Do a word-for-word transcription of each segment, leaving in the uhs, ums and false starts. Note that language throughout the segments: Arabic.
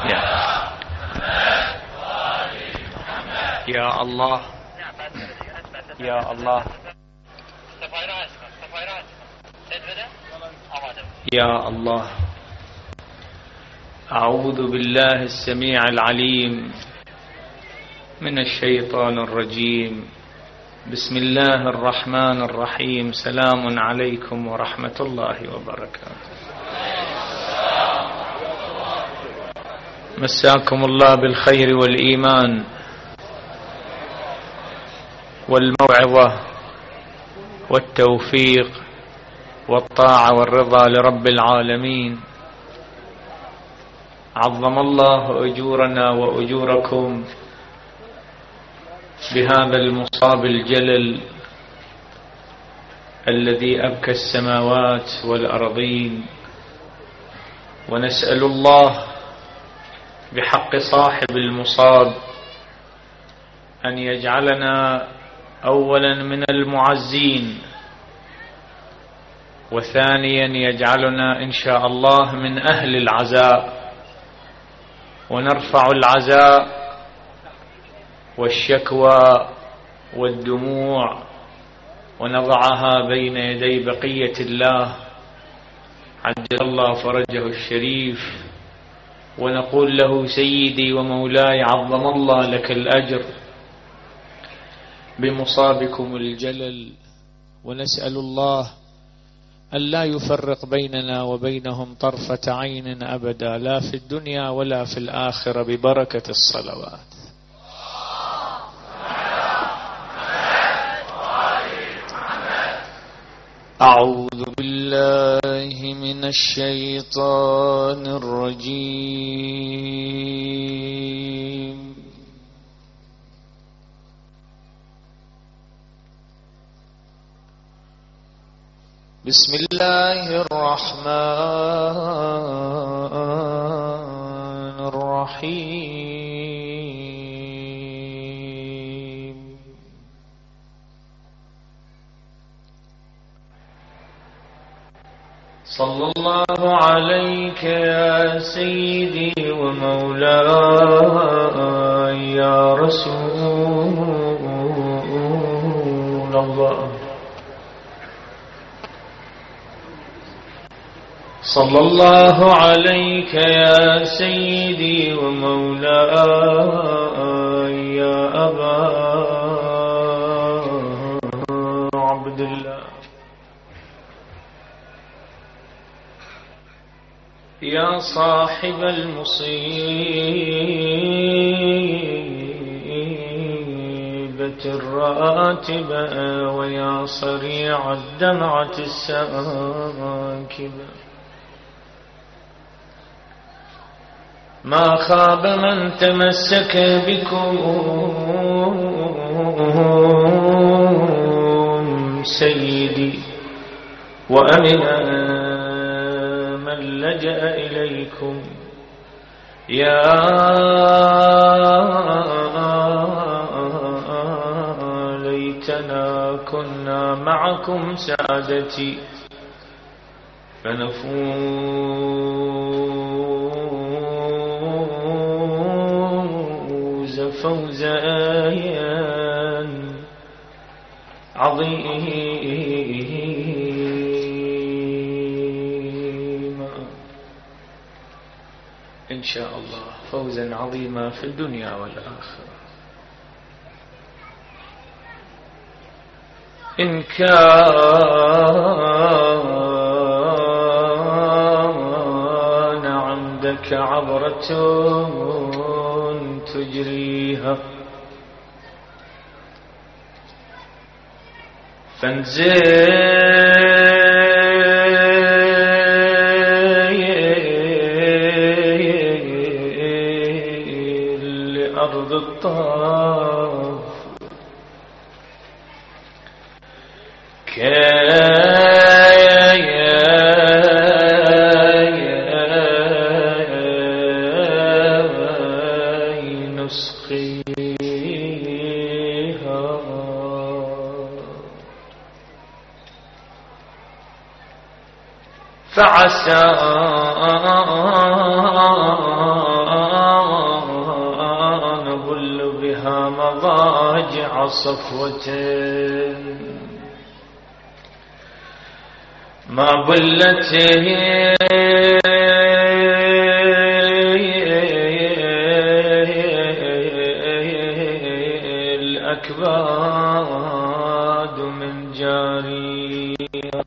يا, يا الله يا الله يا الله. أعوذ بالله السميع العليم من الشيطان الرجيم. بسم الله الرحمن الرحيم. سلام عليكم ورحمة الله وبركاته. مساكم الله بالخير والإيمان والموعظة والتوفيق والطاعة والرضا لرب العالمين. عظم الله أجورنا وأجوركم بهذا المصاب الجلل الذي أبكى السماوات والأرضين، ونسأل الله بحق صاحب المصاب أن يجعلنا أولا من المعزين، وثانيا يجعلنا إن شاء الله من أهل العزاء، ونرفع العزاء والشكوى والدموع ونضعها بين يدي بقية الله عجل الله فرجه الشريف، ونقول له سيدي ومولاي عظم الله لك الأجر بمصابكم الجلل، ونسأل الله أن لا يفرق بيننا وبينهم طرفة عين أبدا، لا في الدنيا ولا في الآخرة، ببركة الصلوات. أعوذ بالله من الشيطان الرجيم. بسم الله الرحمن الرحيم. صلى الله عليك يا سيدي ومولاي يا رسول الله. صلى الله عليك يا سيدي ومولاي يا أبا عبد الله. يا صاحب المصيبة الراتبة، ويا صريع الدمعة الساكبة، ما خاب من تمسك بكم سيدي، وأمن من لجأ إليكم. يا ليتنا كنا معكم سادتي فنفوز فوزا عظيما إن شاء الله، فوزا عظيما في الدنيا والآخرة. إن كان عندك عبرة تجريها فانزل لأرض الطاف فعسى مضاجع صفوة ما بلته الأكباد من جاريها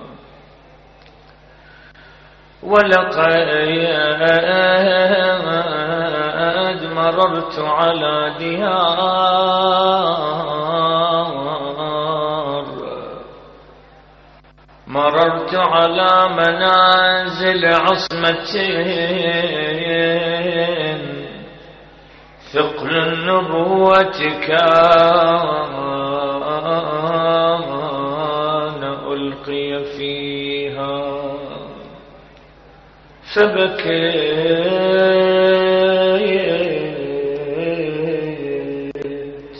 ولقد مررت على ديار مررت على منازل عصمتين ثقل النبوة كان ألقي فيها فبكيت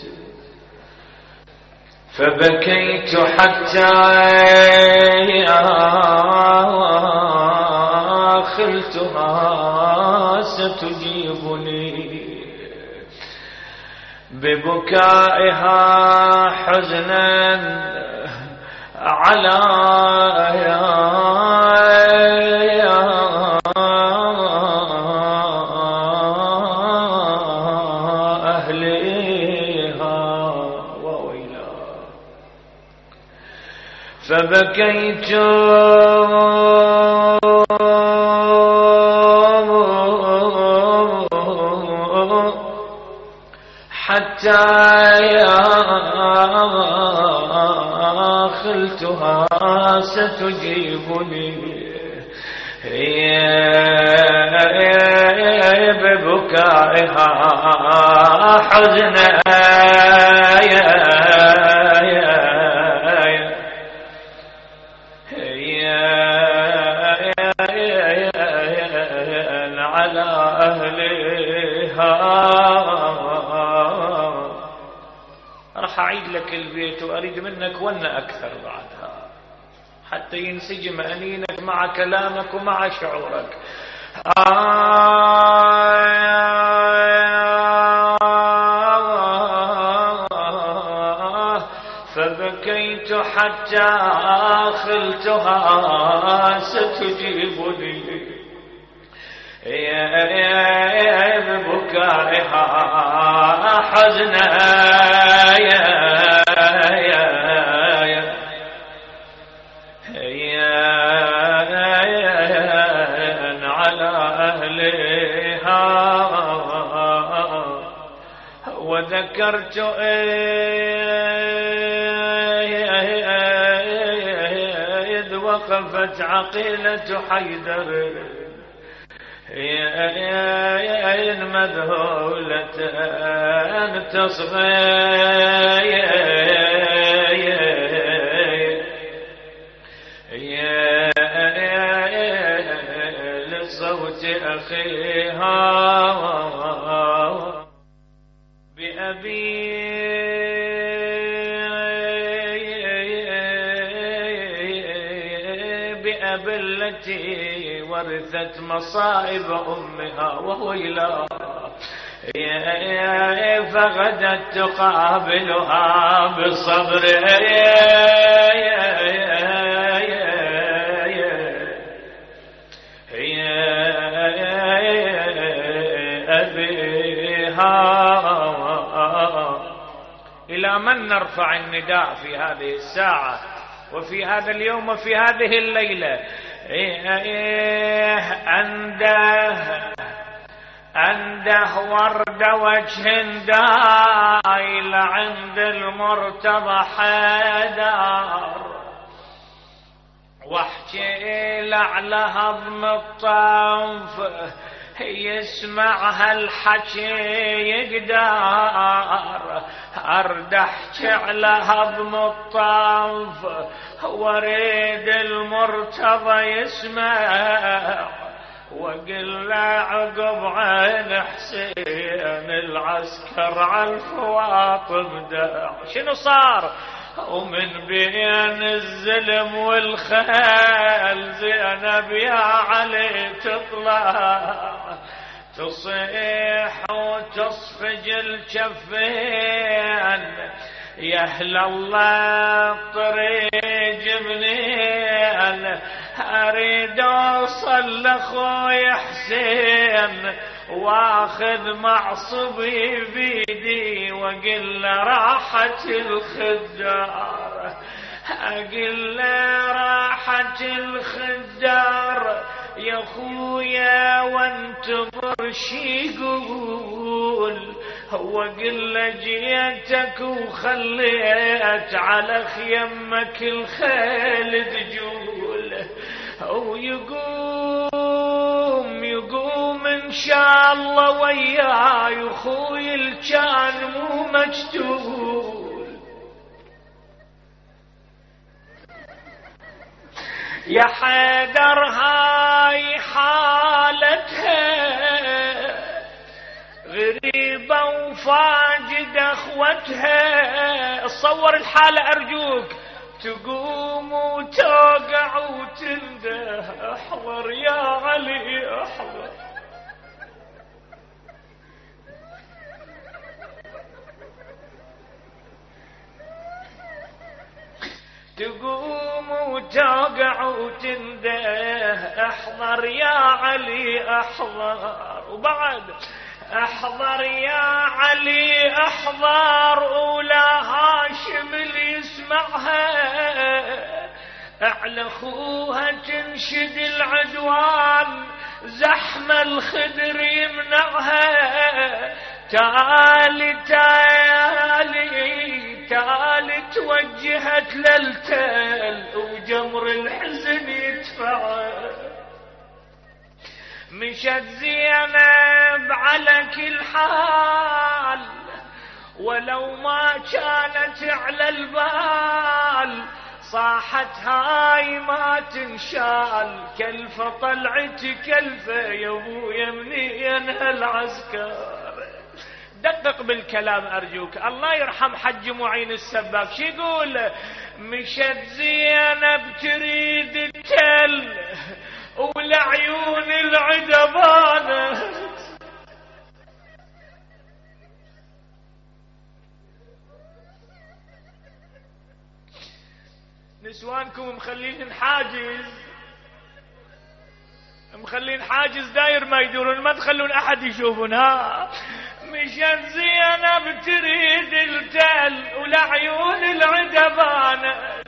فبكيت حتى خلتها ستجيبني ببكائها حزنا على فبكيت حتى خلتها ستجيبني ببكائها حزنا على أهلها. راح أعيد لك البيت وأريد منك ون أكثر بعدها حتى ينسجم أنينك مع كلامك ومع شعورك. فبكيت حتى خلتها ستجيبني ببكائها حزنا على أهلها. وذكرت إذ وقفت عقيلة حيدر يا مذهولة تصغي لصوت أخيها بأبي بأبي التي ورثت مصائب أمها وويلا فغدت تقابلها بصبر أبيها. إلى من نرفع النداء في هذه الساعة وفي هذا اليوم وفي هذه الليلة؟ أنده أنده ورد وجه دايل عند المرتضى حيدر واحكي له على هضم الطنف يسمع هالحكي يقدر أرد أحكي على هضم الطنف وريد المرتضى يسمع وقل له عقب عين حسين العسكر على الفواطم داع. شنو صار؟ ومن بين الزلم والخيل زينب يا علي تطلع تصيح وتصفج الجفين يا أهل الله طريق منين أريد أوصل لأخوي حسين واخذ معصبي بيدي وقل له راحة الخدار أقل له راحة الخدار يا خويا وانتظر شي يقول هو قل جيتك وخليت على خيمك الخيل تجول او يقوم يقوم ان شاء الله وياي اخوي الكان مو مجتول يا حيدر هاي حالتها غريبة وفاجد اخوتها تصور الحالة ارجوك تقوم وتوقع وتنده احضر يا علي احضر تقوم وتوقع وتنده احضر يا علي احضر وبعد احضر يا علي احضر ولا هاشم اللي يسمعها اعلى اخوها تنشد العدوان زحمة الخدر يمنعها تعالي تعالي تعالي توجهت للتل وجمر الحزن يدفعها مشت زينب على كل حال ولو ما كانت على البال صاحت هاي ما تنشال كلفة طلعت كلفة يا ابويا منين هالعسكر دقق بالكلام ارجوك الله يرحم حج معين السباك شو يقول مشت زينب تريد التل ولعيون العدبانة نسوانكم مخلين حاجز مخلين حاجز داير ما يدورون ما تخلون احد يشوفون ها مشان زينب تريد التل ولعيون العدبانة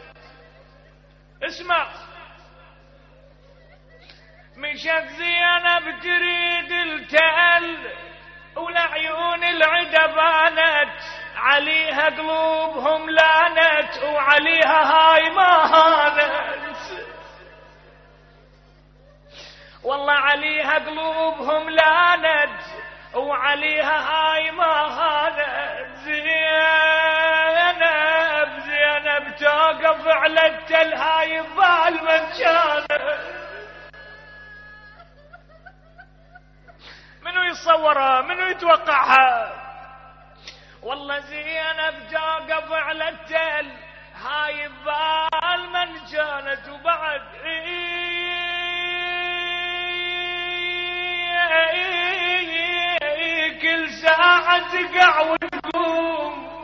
اسمع مشت زينب تريد التل ولعيون العدبانت عليها قلوبهم لانت وعليها هاي ما هانت والله عليها قلوبهم لانت وعليها هاي ما هانت زينب زينب توقف على التل هاي بال من كانت منو يتصورها منو يتوقعها والله زينب توقف على التل هاي بال من كانت وبعد كل ساعة تقع وتقوم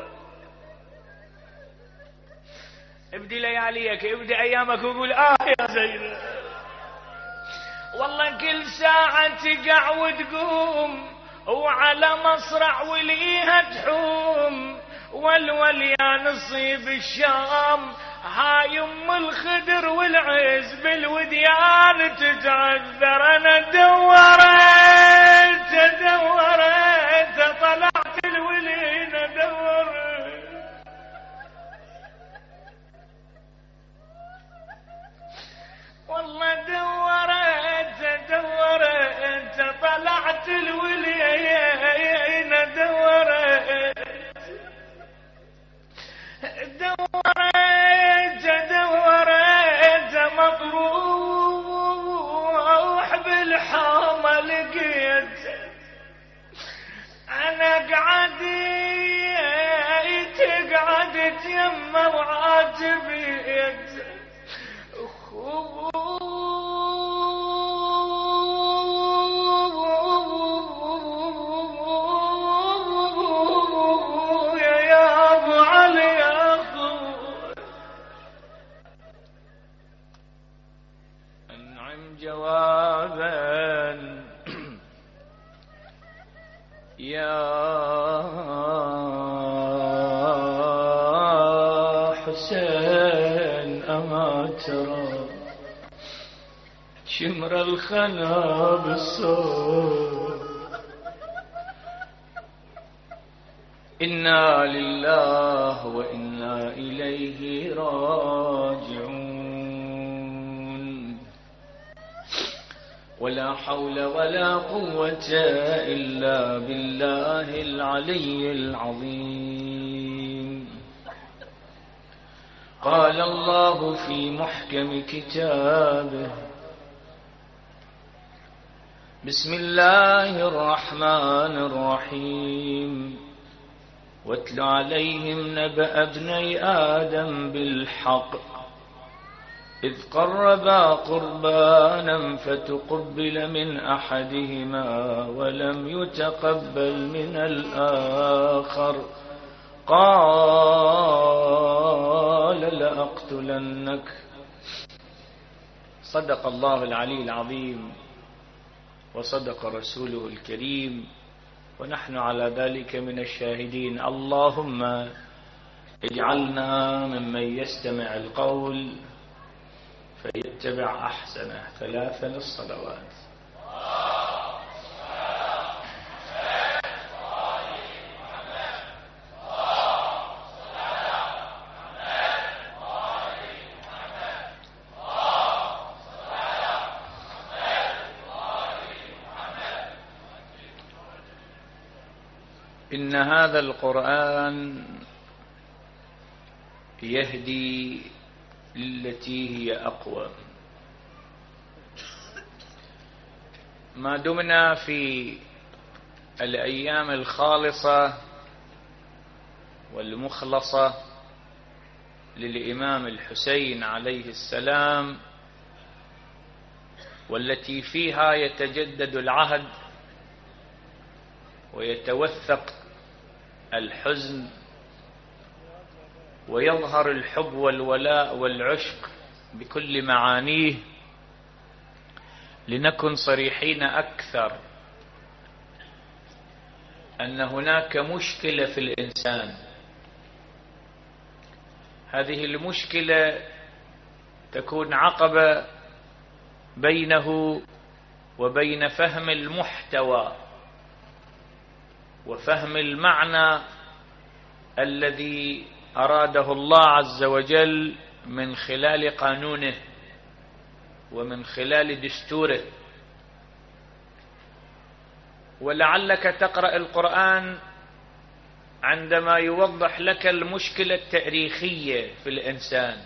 ابدي لياليك ابدي ايامك وقول اه يا زينب والله كل ساعة تقع وتقوم وعلى مصرع وليها تحوم والول يا نصيب الشام هاي ام الخدر والعز بالوديان تتعذر انا دورت دورت طلعت الولين دورت والله دورت دورت طلعت الولين دورت دورت دورت مطروح بالحومة لقيت انا قعدت قعدت يما وعاتبيت يا حسين أما ترى شمر الخنا بالصوت إنا لله وإنا إليه راجعون ولا حول ولا قوة إلا بالله العلي العظيم. قال الله في محكم كتابه: بسم الله الرحمن الرحيم. واتل عليهم نبأ ابني آدم بالحق إذ قربا قربانا فتقبل من أحدهما ولم يتقبل من الآخر قال لأقتلنك. صدق الله العلي العظيم وصدق رسوله الكريم ونحن على ذلك من الشاهدين. اللهم اجعلنا ممن يستمع القول فيتبع أحسنه. ثلاثا للصلوات. إن هذا القرآن يهدي للتي هي أقوم. ما دمنا في الأيام الخالصة والمخلصة للإمام الحسين عليه السلام، والتي فيها يتجدد العهد ويتوثق الحزن ويظهر الحب والولاء والعشق بكل معانيه، لنكن صريحين أكثر أن هناك مشكلة في الإنسان. هذه المشكلة تكون عقبة بينه وبين فهم المحتوى وفهم المعنى الذي أراده الله عز وجل من خلال قانونه ومن خلال دستوره. ولعلك تقرأ القرآن عندما يوضح لك المشكلة التاريخية في الإنسان،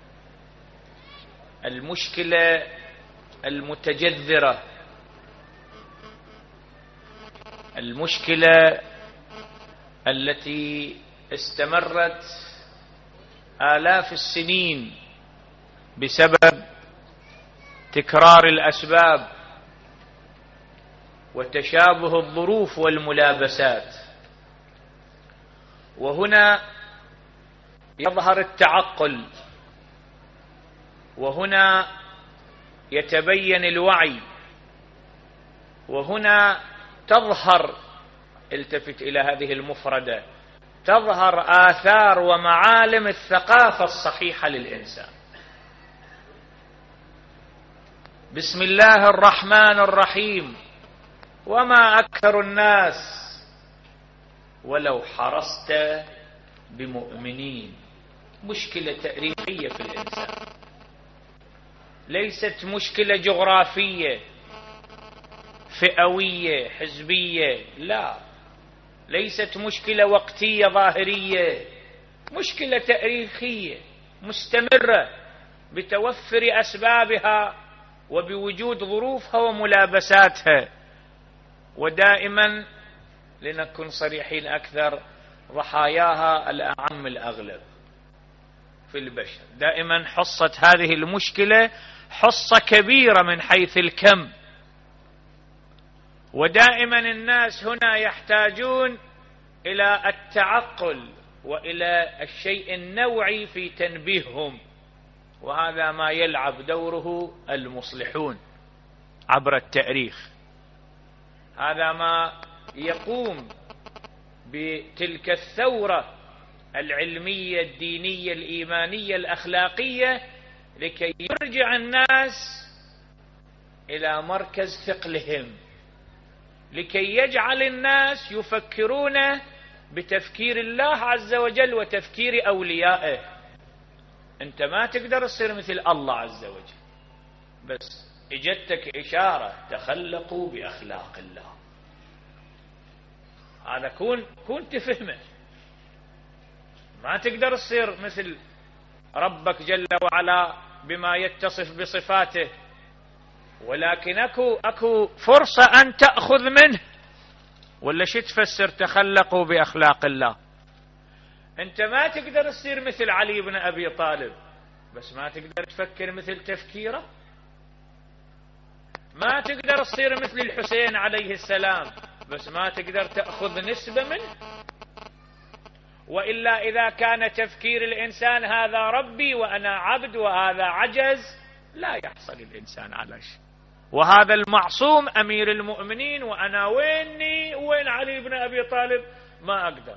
المشكلة المتجذرة، المشكلة التي استمرت آلاف السنين بسبب تكرار الأسباب وتشابه الظروف والملابسات. وهنا يظهر التعقل، وهنا يتبين الوعي، وهنا تظهر، التفت إلى هذه المفردة، تظهر آثار ومعالم الثقافة الصحيحة للإنسان. بسم الله الرحمن الرحيم. وما أكثر الناس ولو حرصت بمؤمنين. مشكلة تاريخية في الإنسان، ليست مشكلة جغرافية فئوية حزبية، لا، ليست مشكلة وقتية ظاهرية، مشكلة تاريخية مستمرة بتوفر أسبابها وبوجود ظروفها وملابساتها. ودائما لنكن صريحين أكثر، ضحاياها الأعم الأغلب في البشر. دائما حصة هذه المشكلة حصة كبيرة من حيث الكم، ودائما الناس هنا يحتاجون إلى التعقل وإلى الشيء النوعي في تنبيههم، وهذا ما يلعب دوره المصلحون عبر التاريخ. هذا ما يقوم بتلك الثورة العلمية الدينية الإيمانية الأخلاقية لكي يرجع الناس إلى مركز ثقلهم، لكي يجعل الناس يفكرون بتفكير الله عز وجل وتفكير أوليائه. أنت ما تقدر تصير مثل الله عز وجل، بس اجتك إشارة تخلقوا بأخلاق الله. هذا كون كون تفهمه. ما تقدر تصير مثل ربك جل وعلا بما يتصف بصفاته، ولكن اكو اكو فرصة ان تأخذ منه. ولا شو تفسر تخلقوا بأخلاق الله؟ انت ما تقدر تصير مثل علي بن ابي طالب، بس ما تقدر تفكر مثل تفكيره. ما تقدر تصير مثل الحسين عليه السلام، بس ما تقدر تأخذ نسبة منه. وإلا إذا كان تفكير الإنسان هذا ربي وأنا عبد وهذا عجز، لا يحصل الإنسان على شيء. وهذا المعصوم أمير المؤمنين وأنا ويني وين علي بن أبي طالب؟ ما أقدر.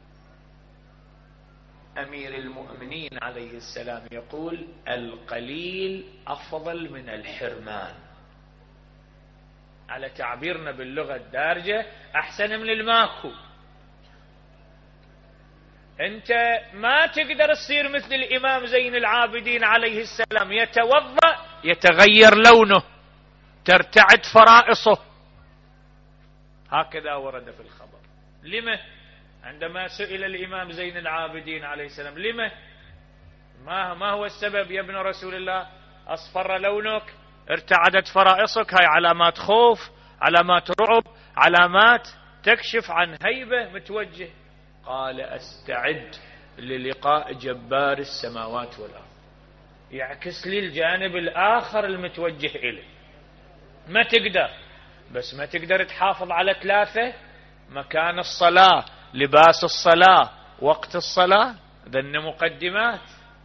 أمير المؤمنين عليه السلام يقول القليل أفضل من الحرمان. على تعبيرنا باللغة الدارجة أحسن من الماكو. أنت ما تقدر تصير مثل الإمام زين العابدين عليه السلام، يتوضأ يتغير لونه، ترتعد فرائصه. هكذا ورد في الخبر. لما؟ عندما سئل الإمام زين العابدين عليه السلام لما؟ ما ما هو السبب يا ابن رسول الله؟ أصفر لونك، ارتعدت فرائصك، هاي علامات خوف، علامات رعب، علامات تكشف عن هيبة متوجه. قال أستعد للقاء جبار السماوات والأرض. يعكس لي الجانب الآخر المتوجه إليه. ما تقدر، بس ما تقدر تحافظ على ثلاثة: مكان الصلاة، لباس الصلاة، وقت الصلاة. ذن مقدمات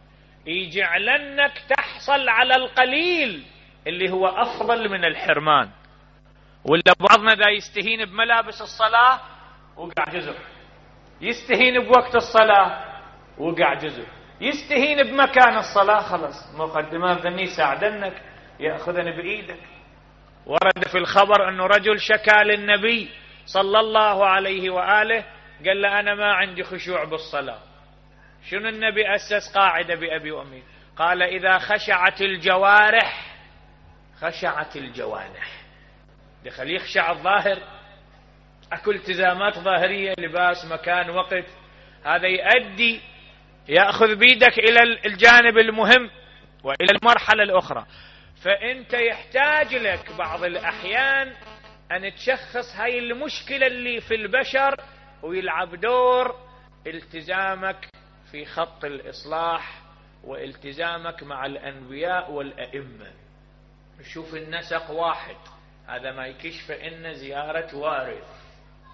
يجعلنك تحصل على القليل اللي هو أفضل من الحرمان. ولا بعضنا ذا يستهين بملابس الصلاة وقع جزر، يستهين بوقت الصلاة وقع جزر، يستهين بمكان الصلاة، خلص مقدمات ذني يساعدنك يأخذن بإيدك. ورد في الخبر أنه رجل شكى للنبي صلى الله عليه وآله، قال له أنا ما عندي خشوع بالصلاة. شنو النبي أسس قاعدة بأبي وأمي؟ قال إذا خشعت الجوارح خشعت الجوانح. دخل يخشع الظاهر، أكو التزامات ظاهرية، لباس، مكان، وقت، هذا يؤدي يأخذ بيدك إلى الجانب المهم وإلى المرحلة الأخرى. فأنت يحتاج لك بعض الأحيان أن تشخص هاي المشكلة اللي في البشر، ويلعب دور التزامك في خط الإصلاح والتزامك مع الأنبياء والأئمة. نشوف النسق واحد، هذا ما يكشف إن زيارة وارث.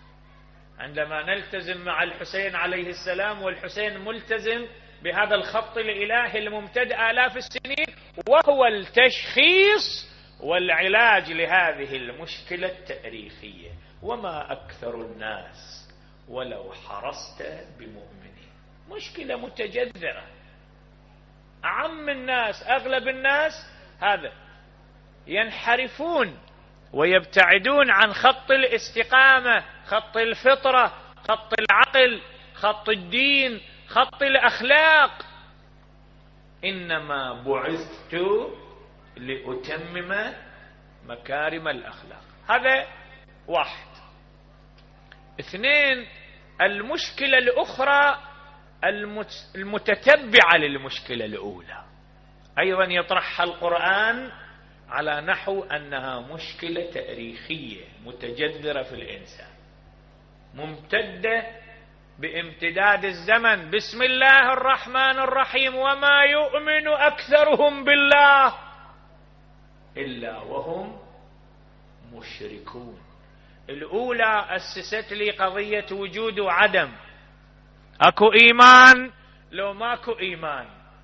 عندما نلتزم مع الحسين عليه السلام، والحسين ملتزم بهذا الخط الإلهي الممتد آلاف السنين، وهو التشخيص والعلاج لهذه المشكلة التاريخية. وما أكثر الناس ولو حرصت بمؤمنين. مشكلة متجذرة. أعم الناس، أغلب الناس هذا ينحرفون ويبتعدون عن خط الاستقامة، خط الفطرة، خط العقل، خط الدين، خط الأخلاق. إنما بعثت لأتمم مكارم الأخلاق. هذا واحد. اثنين، المشكلة الأخرى المتتبعة للمشكلة الأولى أيضا يطرحها القرآن على نحو أنها مشكلة تاريخية متجذرة في الإنسان، ممتدة بامتداد الزمن. بسم الله الرحمن الرحيم: وما يؤمن أكثرهم بالله إلا وهم مشركون. الأولى أسست لي قضية وجود وعدم، أكو إيمان لو ماكو إيمان،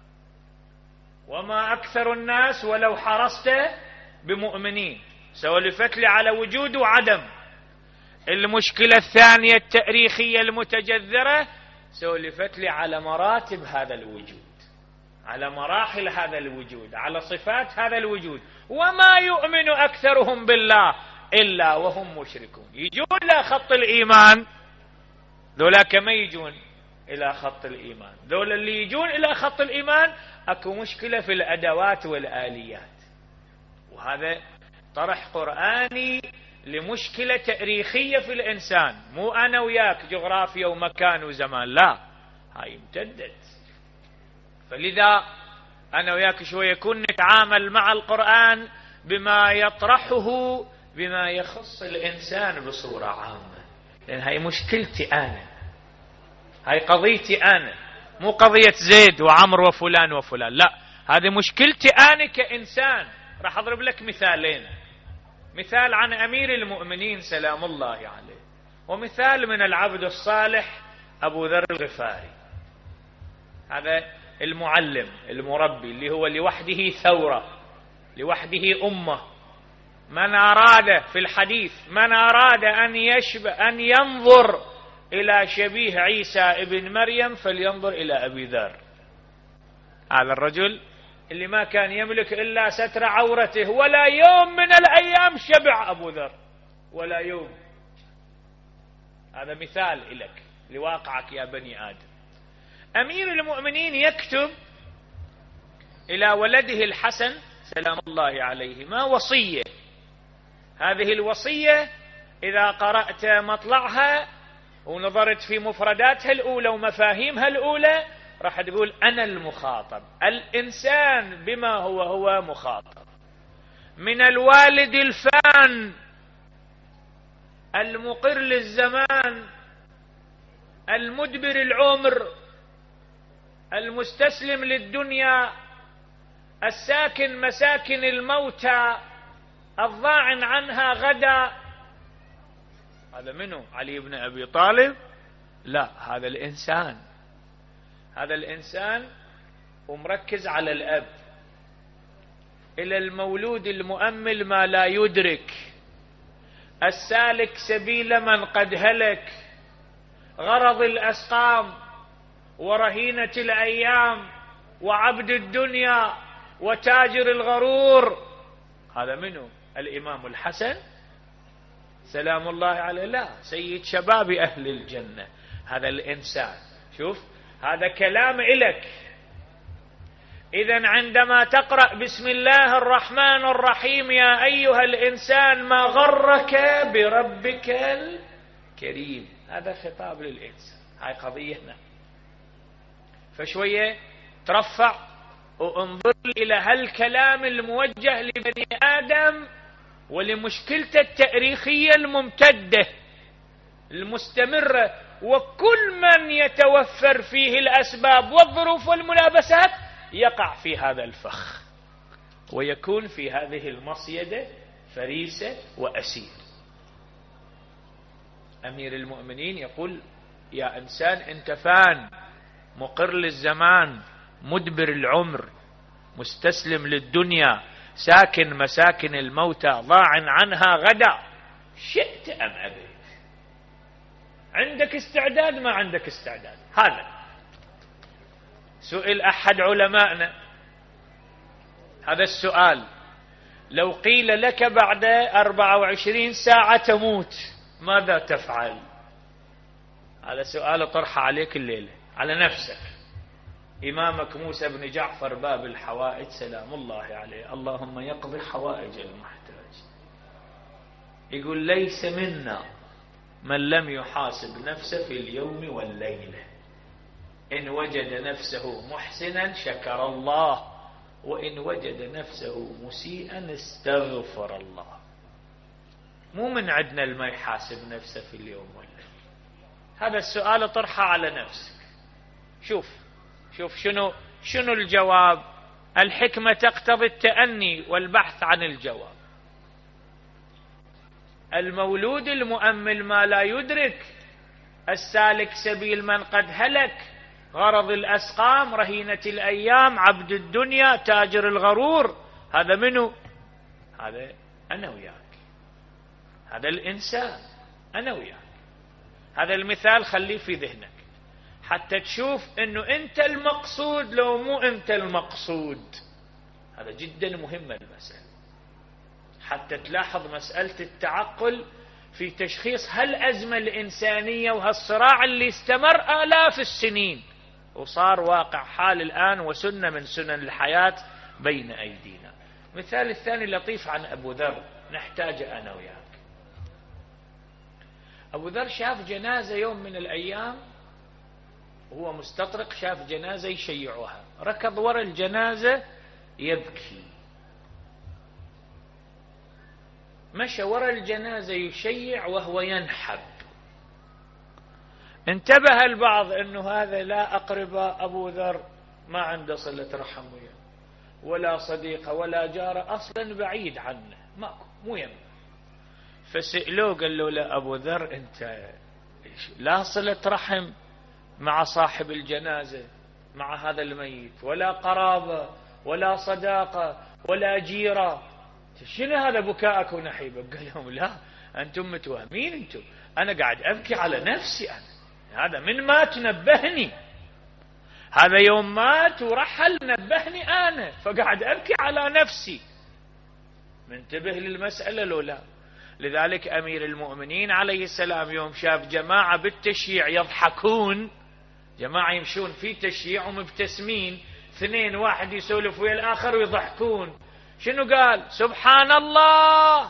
وما أكثر الناس ولو حرصت بمؤمنين. سولفت لي على وجود وعدم. المشكلة الثانية التاريخية المتجذرة سولفت لي على مراتب هذا الوجود، على مراحل هذا الوجود، على صفات هذا الوجود. وما يؤمن أكثرهم بالله إلا وهم مشركون. يجون إلى خط الإيمان، ذولا كما يجون إلى خط الإيمان، ذولا اللي يجون إلى خط الإيمان أكو مشكلة في الأدوات والآليات. وهذا طرح قرآني لمشكلة تاريخية في الإنسان، مو أنا وياك جغرافيا ومكان وزمان، لا، هاي امتدت. فلذا أنا وياك شوية يكون نتعامل مع القرآن بما يطرحه بما يخص الإنسان بصورة عامة، لأن هاي مشكلتي أنا، هاي قضيتي أنا، مو قضية زيد وعمر وفلان وفلان، لا، هذه مشكلتي أنا كإنسان. راح أضرب لك مثالين، مثال عن أمير المؤمنين سلام الله عليه، ومثال من العبد الصالح أبو ذر الغفاري. هذا المعلم المربي اللي هو لوحده ثورة، لوحده أمة. من أراد في الحديث من أراد أن يشبه أن ينظر إلى شبيه عيسى ابن مريم فلينظر إلى أبي ذر. هذا الرجل اللي ما كان يملك إلا ستر عورته، ولا يوم من الأيام شبع أبو ذر، ولا يوم. هذا مثال لك لواقعك يا بني آدم. أمير المؤمنين يكتب إلى ولده الحسن سلام الله عليهما وصية. هذه الوصية إذا قرأت مطلعها ونظرت في مفرداتها الأولى ومفاهيمها الأولى راح تقول أنا المخاطب. الإنسان بما هو هو مخاطب، من الوالد الفان المقر للزمان المدبر العمر المستسلم للدنيا الساكن مساكن الموتى الضاعن عنها غدا. هذا منه؟ علي بن أبي طالب؟ لا، هذا الإنسان، هذا الإنسان ومركز على الأب. إلى المولود المؤمل ما لا يدرك، السالك سبيل من قد هلك، غرض الأسقام ورهينة الأيام وعبد الدنيا وتاجر الغرور. هذا منه؟ الإمام الحسن سلام الله عليه؟ لا، سيد شباب أهل الجنة. هذا الإنسان. شوف، هذا كلام إلك. إذن عندما تقرأ بسم الله الرحمن الرحيم يا أيها الإنسان ما غرك بربك الكريم، هذا خطاب للإنسان، هاي قضيتنا. فشوية ترفع وانظر إلى هالكلام الموجه لبني آدم ولمشكلته التاريخية الممتدة المستمرة، وكل من يتوفر فيه الأسباب والظروف والملابسات يقع في هذا الفخ ويكون في هذه المصيدة فريسة وأسير. أمير المؤمنين يقول يا إنسان أنت فان، مقر للزمان، مدبر العمر، مستسلم للدنيا، ساكن مساكن الموتى، ضاعن عنها غدا، شئت أم أبيت. عندك استعداد ما عندك استعداد. هذا سئل أحد علمائنا هذا السؤال: لو قيل لك بعد أربعة وعشرين ساعة تموت ماذا تفعل؟ هذا سؤال طرح عليك الليلة على نفسك. إمامك موسى بن جعفر باب الحوائج سلام الله عليه، اللهم يقضي حوائج المحتاج، يقول ليس منا من لم يحاسب نفسه في اليوم والليلة، إن وجد نفسه محسنا شكر الله، وإن وجد نفسه مسيئا استغفر الله. مو من عندنا اللي يحاسب نفسه في اليوم والليلة. هذا السؤال طرحه على نفسك. شوف شوف شنو شنو الجواب. الحكمة تقتضي التأني والبحث عن الجواب. المولود المؤمل ما لا يدرك، السالك سبيل من قد هلك، غرض الأسقام، رهينة الأيام، عبد الدنيا، تاجر الغرور. هذا منه؟ هذا أنا وياك، هذا الإنسان. أنا وياك. هذا المثال خليه في ذهنك حتى تشوف أنه أنت المقصود لو مو أنت المقصود. هذا جدا مهم المسألة، حتى تلاحظ مسألة التعقل في تشخيص هالأزمة الإنسانية وهالصراع اللي استمر آلاف السنين وصار واقع حال الآن وسنة من سنن الحياة بين أيدينا. مثال الثاني لطيف عن أبو ذر نحتاج أنا وياك. أبو ذر شاف جنازة يوم من الأيام وهو مستطرق، شاف جنازة يشيعوها، ركض وراء الجنازة يبكي، مشى وراء الجنازة يشيع وهو ينحب. انتبه البعض أنه هذا لا أقرباء أبو ذر، ما عنده صلة رحم وياه ولا صديقة ولا جارة، أصلا بعيد عنه، ماكو، مو يمه. فسألوه قال له لا أبو ذر أنت لا صلة رحم مع صاحب الجنازة، مع هذا الميت، ولا قرابة ولا صداقة ولا جيرة، شنو هذا بكاءك ونحيبك؟ قال لهم لا أنتم متوهمين، أنتم أنا قاعد أبكي على نفسي، أنا هذا من مات نبهني، هذا يوم مات ورحل نبهني أنا، فقاعد أبكي على نفسي. منتبه للمسألة لو لا؟ لذلك أمير المؤمنين عليه السلام يوم شاف جماعة بالتشييع يضحكون، جماعة يمشون في تشييع ومبتسمين، اثنين واحد يسولف ويا الآخر ويضحكون، شنو قال؟ سبحان الله،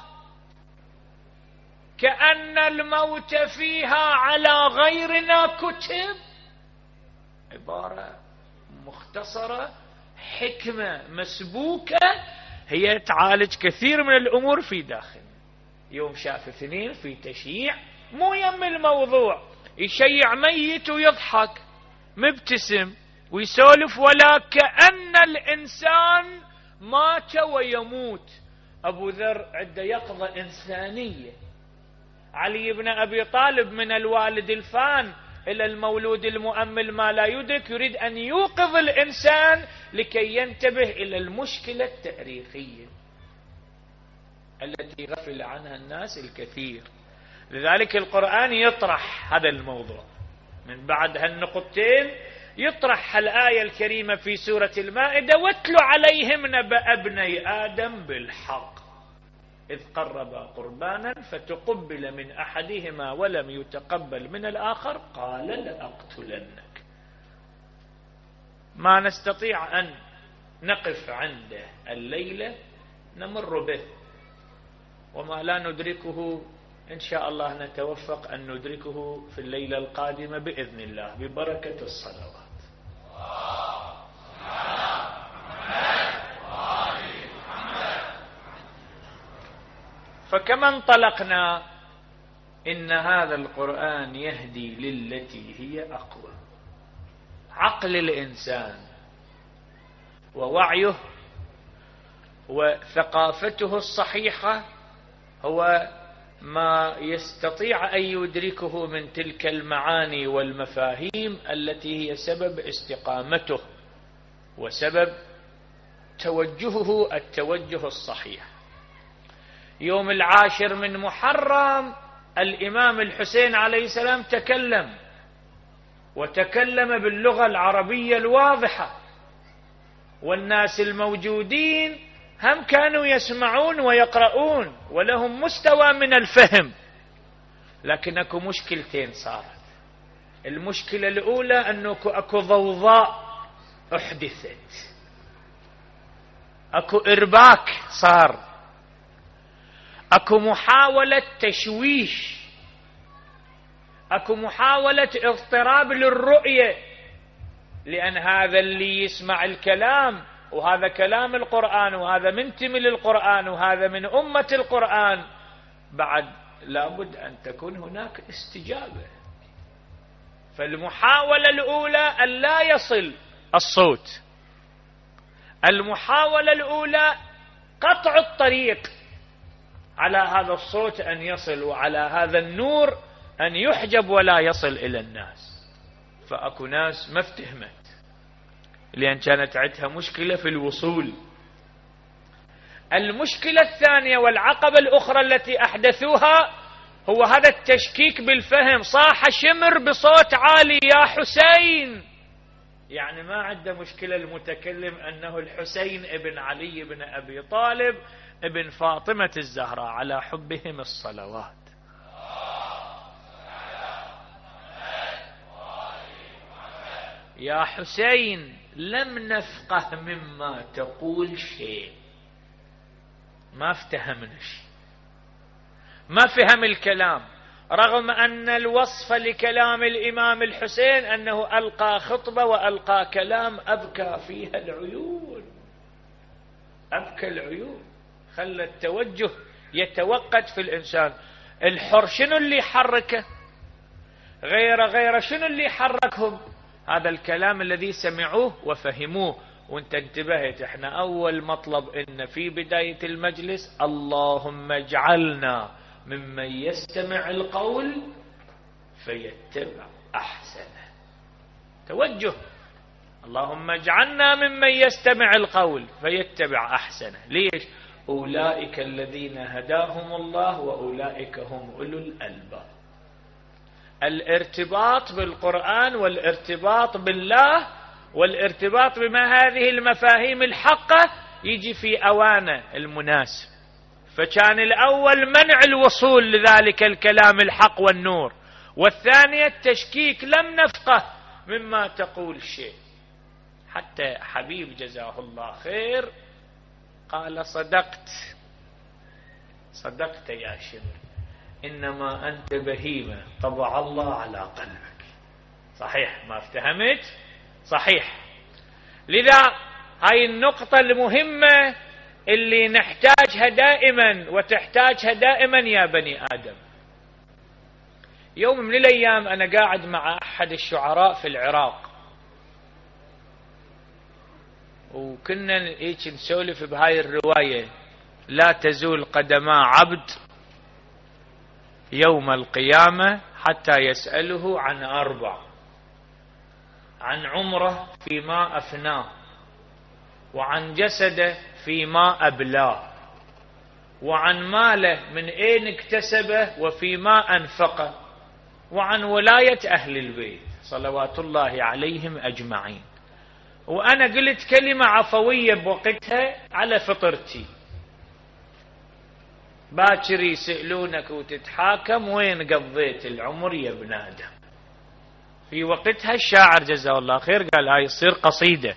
كأن الموت فيها على غيرنا كتب. عبارة مختصرة، حكمة مسبوكة، هي تعالج كثير من الأمور في داخل. يوم شاف اثنين في تشييع، مو يم الموضوع، يشيع ميت ويضحك مبتسم ويسولف، ولا كأن الإنسان مات ويموت. أبو ذر عنده يقظة إنسانية. علي بن أبي طالب من الوالد الفان إلى المولود المؤمل ما لا يدرك، يريد أن يوقظ الإنسان لكي ينتبه إلى المشكلة التاريخية التي غفل عنها الناس الكثير. لذلك القرآن يطرح هذا الموضوع من بعد هالنقطتين، يطرح الآية الكريمة في سورة المائدة: واتل عليهم نبأ ابني آدم بالحق إذ قربا قربانا فتقبل من أحدهما ولم يتقبل من الآخر قال لأقتلنك. ما نستطيع أن نقف عنده الليلة نمر به، وما لا ندركه إن شاء الله نتوفق أن ندركه في الليلة القادمة بإذن الله ببركة الصلوات. فكما انطلقنا إن هذا القرآن يهدي للتي هي أقوى. عقل الإنسان ووعيه وثقافته الصحيحة هو ما يستطيع أن يدركه من تلك المعاني والمفاهيم التي هي سبب استقامته وسبب توجهه التوجه الصحيح. يوم العاشر من محرم الإمام الحسين عليه السلام تكلم، وتكلم باللغة العربية الواضحة، والناس الموجودين هم كانوا يسمعون ويقرؤون ولهم مستوى من الفهم. لكن اكو مشكلتين صارت. المشكلة الأولى أنه اكو ضوضاء أحدثت، اكو إرباك صار، اكو محاولة تشويش، اكو محاولة اضطراب للرؤية، لأن هذا اللي يسمع الكلام وهذا كلام القرآن وهذا منتمي للقرآن وهذا من أمة القرآن، بعد لابد أن تكون هناك استجابة. فالمحاولة الأولى أن لا يصل الصوت، المحاولة الأولى قطع الطريق على هذا الصوت أن يصل، وعلى هذا النور أن يحجب ولا يصل إلى الناس. فأكو ناس ما افتهمت لأن كانت عندها مشكلة في الوصول. المشكلة الثانية والعقبة الأخرى التي أحدثوها هو هذا التشكيك بالفهم. صاح شمر بصوت عالي يا حسين، يعني ما عنده مشكلة المتكلم أنه الحسين ابن علي بن أبي طالب ابن فاطمة الزهراء على حبهم الصلوات. يا حسين لم نفقه مما تقول شيء، ما افتهمنا شيء، ما فهم الكلام، رغم أن الوصف لكلام الإمام الحسين أنه ألقى خطبة وألقى كلام أبكى فيها العيون، أبكى العيون، خلى التوجه يتوقد في الإنسان. الحر شنو اللي حركه؟ غير غير شنو اللي حركهم؟ هذا الكلام الذي سمعوه وفهموه. وانت انتبهت، احنا أول مطلب إن في بداية المجلس اللهم اجعلنا ممن يستمع القول فيتبع أحسنه. توجه، اللهم اجعلنا ممن يستمع القول فيتبع أحسنه. ليش؟ أولئك الذين هداهم الله وأولئك هم أولو الألباب. الارتباط بالقرآن والارتباط بالله والارتباط بما هذه المفاهيم الحقة يجي في أوانه المناسب. فكان الأول منع الوصول لذلك الكلام الحق والنور، والثانية التشكيك، لم نفقه مما تقول شيء. حتى حبيب جزاه الله خير قال صدقت، صدقت يا شمر، إنما أنت بهيمة طبع الله على قلبك. صحيح ما افتهمت، صحيح. لذا هاي النقطة المهمة اللي نحتاجها دائما وتحتاجها دائما يا بني آدم. يوم من الأيام أنا قاعد مع أحد الشعراء في العراق، وكنا هيك نسولف بهاي الرواية: لا تزول قدما عبد يوم القيامة حتى يسأله عن أربع: عن عمره فيما أفناه، وعن جسده فيما أبلاه، وعن ماله من أين اكتسبه وفيما أنفقه، وعن ولاية أهل البيت صلوات الله عليهم أجمعين. وأنا قلت كلمة عفوية بوقتها على فطرتي: باكر يسألونك وتتحاكم وين قضيت العمر يا ابن آدم. في وقتها الشاعر جزاه الله خير قال هاي تصير قصيدة،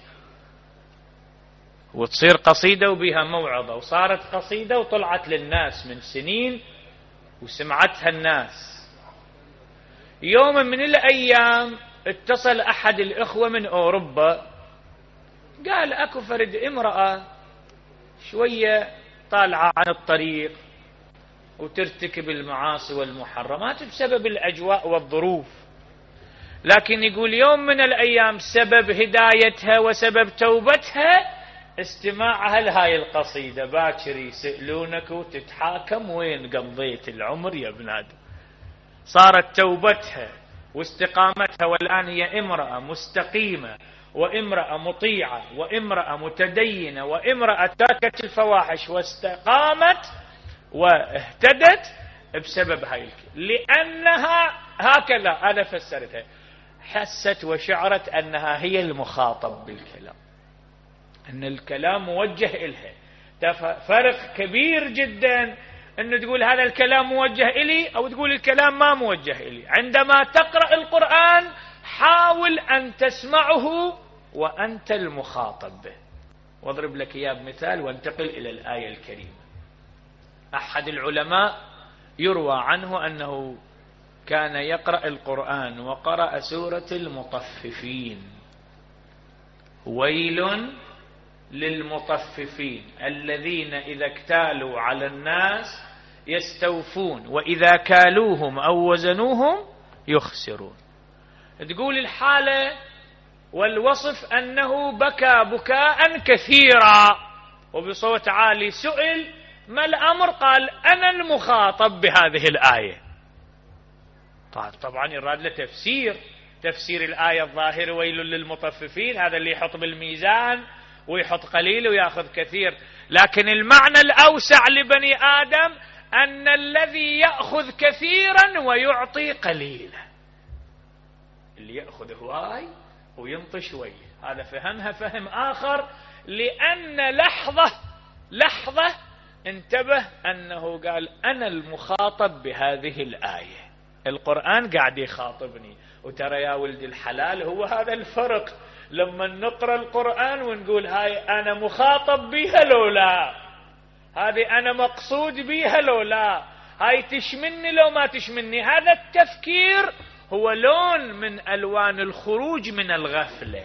وتصير قصيدة وبها موعظة، وصارت قصيدة وطلعت للناس من سنين وسمعتها الناس. يوم من الأيام اتصل أحد الإخوة من أوروبا قال أكو فرد امرأة شوية طالعة عن الطريق وترتكب المعاصي والمحرمات بسبب الأجواء والظروف، لكن يقول يوم من الأيام سبب هدايتها وسبب توبتها استماعها لهاي القصيدة: باكر يسألونك وتتحاكم وين قضيت العمر يا ابن آدم. صارت توبتها واستقامتها، والآن هي امرأة مستقيمة وامرأة مطيعة وامرأة متدينة وامرأة تركت الفواحش واستقامت واهتدت بسبب هاي الكلمة، لأنها هكذا أنا فسرتها، حست وشعرت أنها هي المخاطب بالكلام، أن الكلام موجه إلها. فرق كبير جدا أن تقول هذا الكلام موجه إلي أو تقول الكلام ما موجه إلي. عندما تقرأ القرآن حاول أن تسمعه وأنت المخاطب به. واضرب لك إياه بمثال وانتقل إلى الآية الكريمة. أحد العلماء يروى عنه أنه كان يقرأ القرآن وقرأ سورة المطففين: ويل للمطففين الذين إذا اكتالوا على الناس يستوفون وإذا كالوهم أو وزنوهم يخسرون. تقول الحالة والوصف أنه بكى بكاء كثيرا وبصوت عالي. سئل ما الأمر؟ قال أنا المخاطب بهذه الآية. طبعا يراد له تفسير تفسير الآية الظاهرة ويل للمطففين، هذا اللي يحط بالميزان ويحط قليل ويأخذ كثير، لكن المعنى الأوسع لبني آدم أن الذي يأخذ كثيرا ويعطي قليلا، اللي يأخذ هواي وينطي شوي، هذا فهمها فهم آخر. لأن لحظة لحظة انتبه أنه قال أنا المخاطب بهذه الآية، القرآن قاعد يخاطبني. وترى يا ولد الحلال هو هذا الفرق لما نقرأ القرآن ونقول هاي أنا مخاطب بها لو لا، هذه أنا مقصود بها لو لا، هاي تشمني لو ما تشمني. هذا التفكير هو لون من ألوان الخروج من الغفلة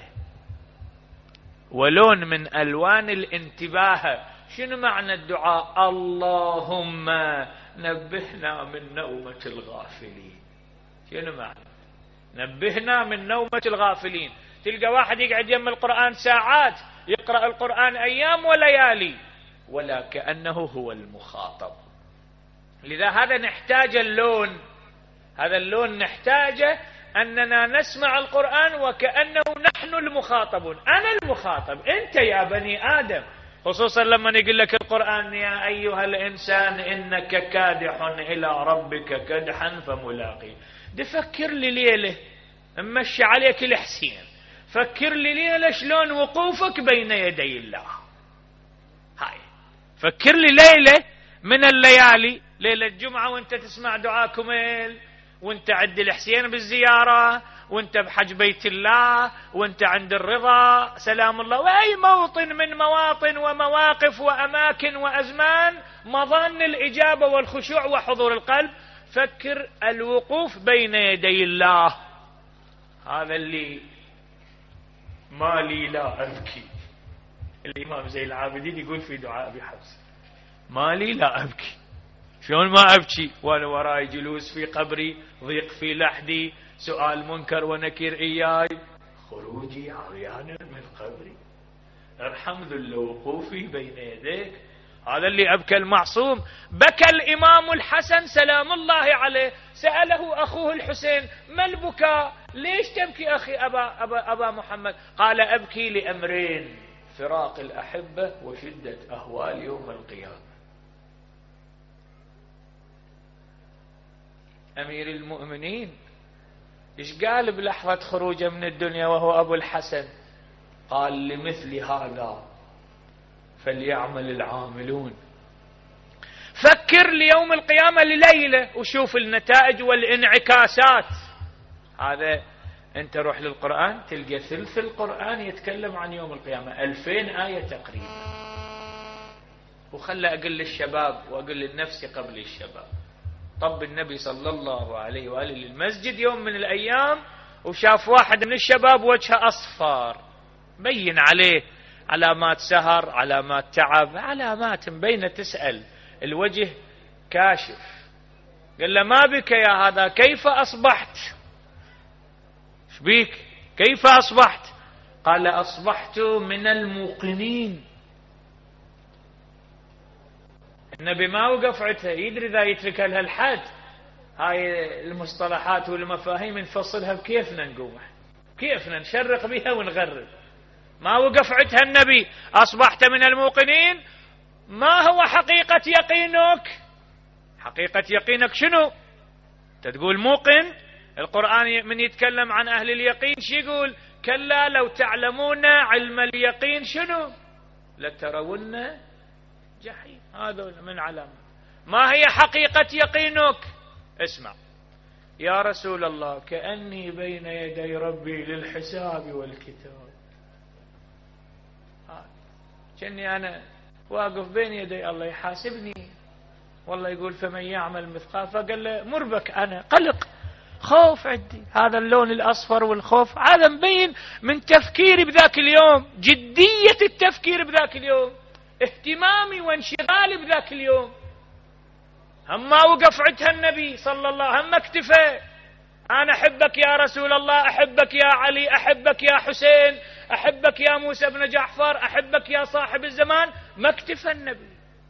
ولون من ألوان الانتباه. شنو معنى الدعاء؟ اللهم نبهنا من نومة الغافلين. شنو معنى نبهنا من نومة الغافلين؟ تلقى واحد يقعد يم القرآن ساعات، يقرأ القرآن أيام وليالي، ولا كأنه هو المخاطب. لذا هذا نحتاج اللون، هذا اللون نحتاجه، أننا نسمع القرآن وكأنه نحن المخاطبون. أنا المخاطب، أنت يا بني آدم، خصوصا لما يقول لك القرآن يا أيها الإنسان إنك كادح إلى ربك كدحا فملاقيه. دي فكر لي ليلة امشي عليك الحسين، فكر لي ليلة شلون وقوفك بين يدي الله. هاي فكر لي ليلة من الليالي، ليلة الجمعة وانت تسمع دعاء كميل، وانت عند الحسين بالزيارة، وانت بحج بيت الله، وانت عند الرضا سلام الله، واي موطن من مواطن ومواقف واماكن وازمان مظان الاجابة والخشوع وحضور القلب. فكر الوقوف بين يدي الله، هذا اللي ما لي لا أبكي. الإمام زين العابدين يقول في دعاء أبي حفص ما لي لا أبكي. شلون ما أبكي وأنا وراي جلوس في قبري، ضيق في لحدي، سؤال منكر ونكير إياي، خروجي عريانا من قبري، ارحم ذل وقوفي بين يديك. هذا اللي أبكى المعصوم. بكى الإمام الحسن سلام الله عليه، سأله أخوه الحسين ما البكاء؟ ليش تبكي أخي أبا, أبا, أبا محمد؟ قال أبكي لأمرين، فراق الأحبة وشدة أهوال يوم القيامة. أمير المؤمنين إيش قال بلحظة خروجه من الدنيا وهو أبو الحسن؟ قال لمثل هذا فليعمل العاملون. فكر ليوم القيامة لليلة وشوف النتائج والانعكاسات. هذا انت روح للقرآن تلقى ثلث القرآن يتكلم عن يوم القيامة، ألفين آية تقريبا. وخلى أقول للشباب وأقول للنفس قبل الشباب، طب النبي صلى الله عليه وآله للمسجد يوم من الأيام وشاف واحد من الشباب وجهه أصفر، بين عليه علامات سهر، علامات تعب، علامات مبينة، تسأل الوجه كاشف. قال له ما بك يا هذا، كيف أصبحت؟ ايش بيك؟ كيف أصبحت؟ قال أصبحت من الموقنين. النبي ما وقف عتها، يدري ذا يترك لها الحد. هاي المصطلحات والمفاهيم نفصلها بكيفنا، نقوم كيفنا نشرق بها ونغرب. ما وقف عتها النبي أصبحت من الموقنين. ما هو حقيقة يقينك؟ حقيقة يقينك شنو؟ تقول موقن. القرآن من يتكلم عن أهل اليقين شو يقول؟ كلا لو تعلمون علم اليقين شنو؟ لترون جحيم. هذا من علامة. ما هي حقيقة يقينك؟ اسمع يا رسول الله، كأني بين يدي ربي للحساب والكتاب. كأني أنا واقف بين يدي الله يحاسبني، والله يقول فمن يعمل مثقال، فقال له مربك أنا قلق خوف عندي. هذا اللون الأصفر والخوف هذا مبين من تفكيري بذاك اليوم، جدية التفكير بذاك اليوم، اهتمامي وانشغالي بذاك اليوم. هم ما وقف عندها النبي صلى الله عليه وسلم، هم اكتفى أنا أحبك يا رسول الله، أحبك يا علي، أحبك يا حسين، أحبك يا موسى بن جعفر، أحبك يا صاحب الزمان. ما اكتفى النبي.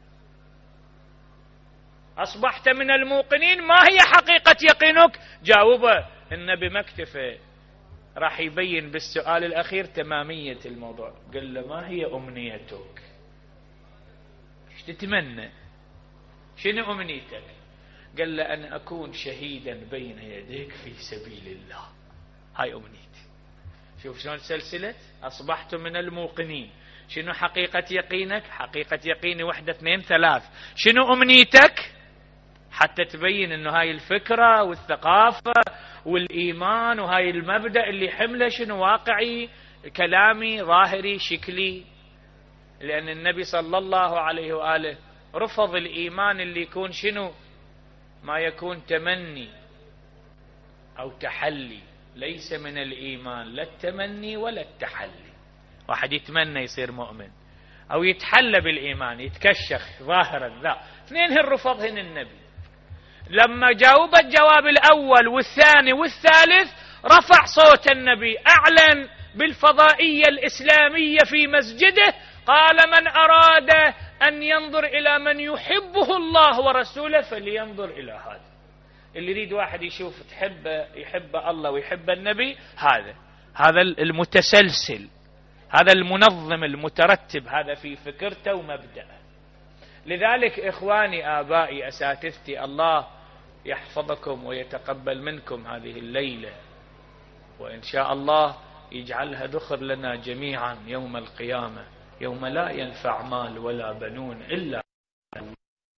أصبحت من الموقنين. ما هي حقيقة يقينك؟ جاوبه النبي ما اكتفى، راح يبين بالسؤال الأخير تمامية الموضوع. قال له ما هي أمنيتك؟ ايش تتمنى؟ شنو أمنيتك؟ قال له أن أكون شهيدا بين يديك في سبيل الله. هاي أمنيتي. شوف شلون سلسلة. أصبحت من الموقنين. شنو حقيقة يقينك؟ حقيقة يقيني واحدة اثنين ثلاث. شنو أمنيتك؟ حتى تبين أنه هاي الفكرة والثقافة والإيمان وهاي المبدأ اللي حمله شنو واقعي كلامي ظاهري شكلي. لأن النبي صلى الله عليه وآله رفض الإيمان اللي يكون شنو ما يكون تمني أو تحلي. ليس من الإيمان لا التمني ولا التحلي. واحد يتمنى يصير مؤمن أو يتحلى بالإيمان يتكشخ ظاهرا، لا، اثنين هن رفضهن النبي. لما جاوب الجواب الأول والثاني والثالث رفع صوت النبي، أعلن بالفضائية الإسلامية في مسجده، قال من أراد أن ينظر إلى من يحبه الله ورسوله فلينظر إلى هذا. اللي يريد واحد يشوف تحب يحب الله ويحب النبي، هذا هذا المتسلسل، هذا المنظم المترتب، هذا في فكرته ومبدأه. لذلك إخواني آبائي أساتذتي، الله يحفظكم ويتقبل منكم هذه الليلة، وإن شاء الله يجعلها ذخر لنا جميعا يوم القيامة، يوم لا ينفع مال ولا بنون إلا الله.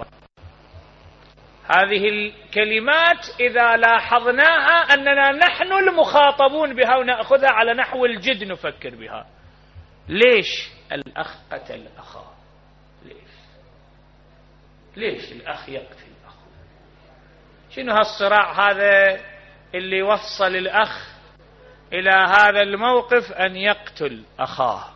هذه الكلمات إذا لاحظناها أننا نحن المخاطبون بها ونأخذها على نحو الجد نفكر بها. ليش الأخ قتل أخاه؟ ليش ليش الأخ يقتل أخوه؟ شنو هالصراع هذا اللي وصل الأخ إلى هذا الموقف أن يقتل أخاه؟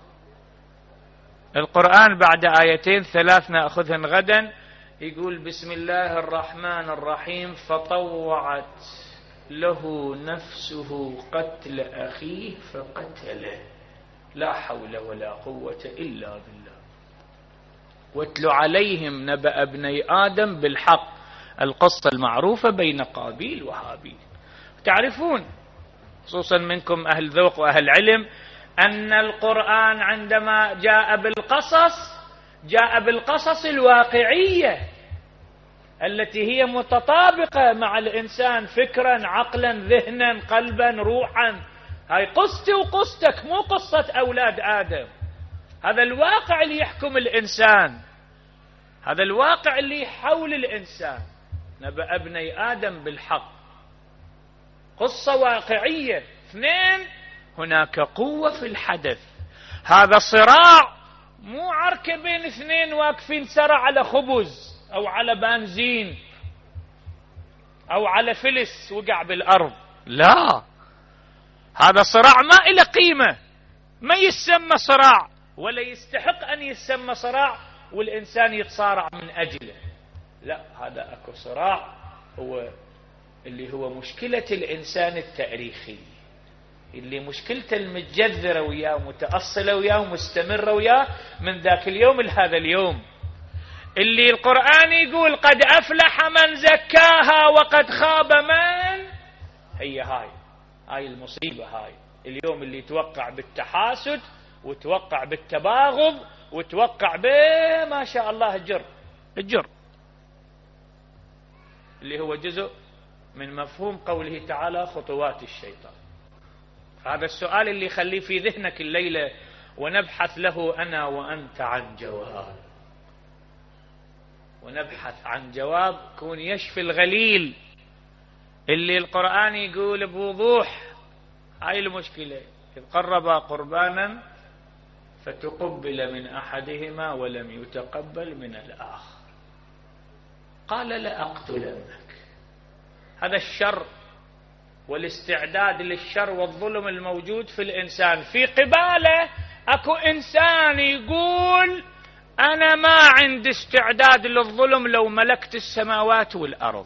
القرآن بعد آيتين ثلاث نأخذهن غدا يقول بسم الله الرحمن الرحيم فطوعت له نفسه قتل أخيه فقتله لا حول ولا قوة إلا بالله. واتل عليهم نبأ ابني آدم بالحق، القصة المعروفة بين قابيل وهابيل. تعرفون خصوصا منكم أهل ذوق وأهل علم أن القرآن عندما جاء بالقصص جاء بالقصص الواقعية التي هي متطابقة مع الإنسان فكرا عقلا ذهنا قلبا روحا. هاي قصتي وقصتك، مو قصة أولاد آدم. هذا الواقع اللي يحكم الإنسان، هذا الواقع اللي يحول الإنسان. نبأ ابني آدم بالحق، قصة واقعية. اثنين، هناك قوة في الحدث. هذا صراع مو عركة بين اثنين واقفين سرع على خبز أو على بنزين أو على فلس وقع بالأرض، لا، هذا صراع ما إله قيمة، ما يسمى صراع ولا يستحق أن يسمى صراع والإنسان يتصارع من أجله. لا، هذا أكو صراع هو اللي هو مشكلة الإنسان التاريخي، اللي مشكلته المتجذرة وياه متأصلة وياه ومستمرة وياه من ذاك اليوم لهذا اليوم، اللي القرآن يقول قد أفلح من زكاها وقد خاب من. هي هاي هاي المصيبة. هاي اليوم اللي يتوقع بالتحاسد وتوقع بالتباغض وتوقع بما شاء الله الجر الجر اللي هو جزء من مفهوم قوله تعالى خطوات الشيطان. هذا السؤال اللي يخليه في ذهنك الليلة ونبحث له أنا وأنت عن جواب، ونبحث عن جواب كون يشفي الغليل اللي القرآن يقول بوضوح هاي المشكلة. إذ قربا قربانا فتقبل من أحدهما ولم يتقبل من الآخر قال لأقتلنك. هذا الشر والاستعداد للشر والظلم الموجود في الإنسان، في قباله أكو إنسان يقول أنا ما عندي استعداد للظلم لو ملكت السماوات والأرض.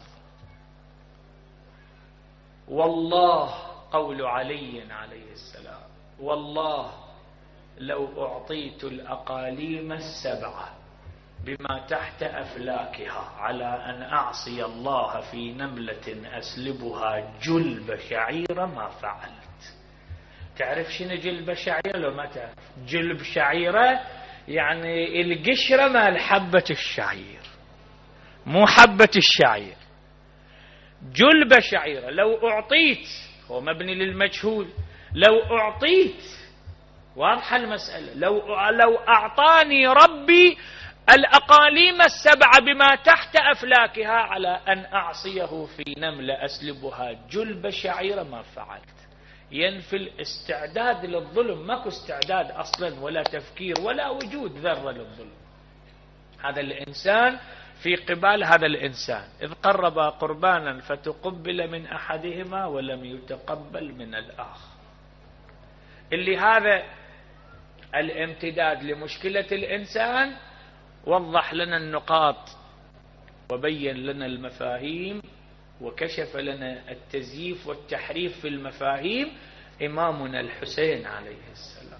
والله قول علي عليه السلام والله لو أعطيت الأقاليم السبعة بما تحت أفلاكها على أن أعصي الله في نملة أسلبها جلب شعيرة ما فعلت. تعرف شنو جلب شعيرة لو ما تعرف؟ جلب شعيرة يعني القشرة مال حبة الشعير، مو حبة الشعير، جلب شعيرة. لو أعطيت، هو مبني للمجهول، لو أعطيت، واضحة المسألة، لو لو أعطاني ربي الأقاليم السبعة بما تحت أفلاكها على أن أعصيه في نملة أسلبها جلب شعيرة ما فعلت. ينفي الاستعداد للظلم، ماكو استعداد أصلا ولا تفكير ولا وجود ذرة للظلم. هذا الإنسان في قبال هذا الإنسان، إذ قرب قربانا فتقبل من أحدهما ولم يتقبل من الآخر. اللي هذا الامتداد لمشكلة الإنسان وضح لنا النقاط وبين لنا المفاهيم وكشف لنا التزييف والتحريف في المفاهيم إمامنا الحسين عليه السلام.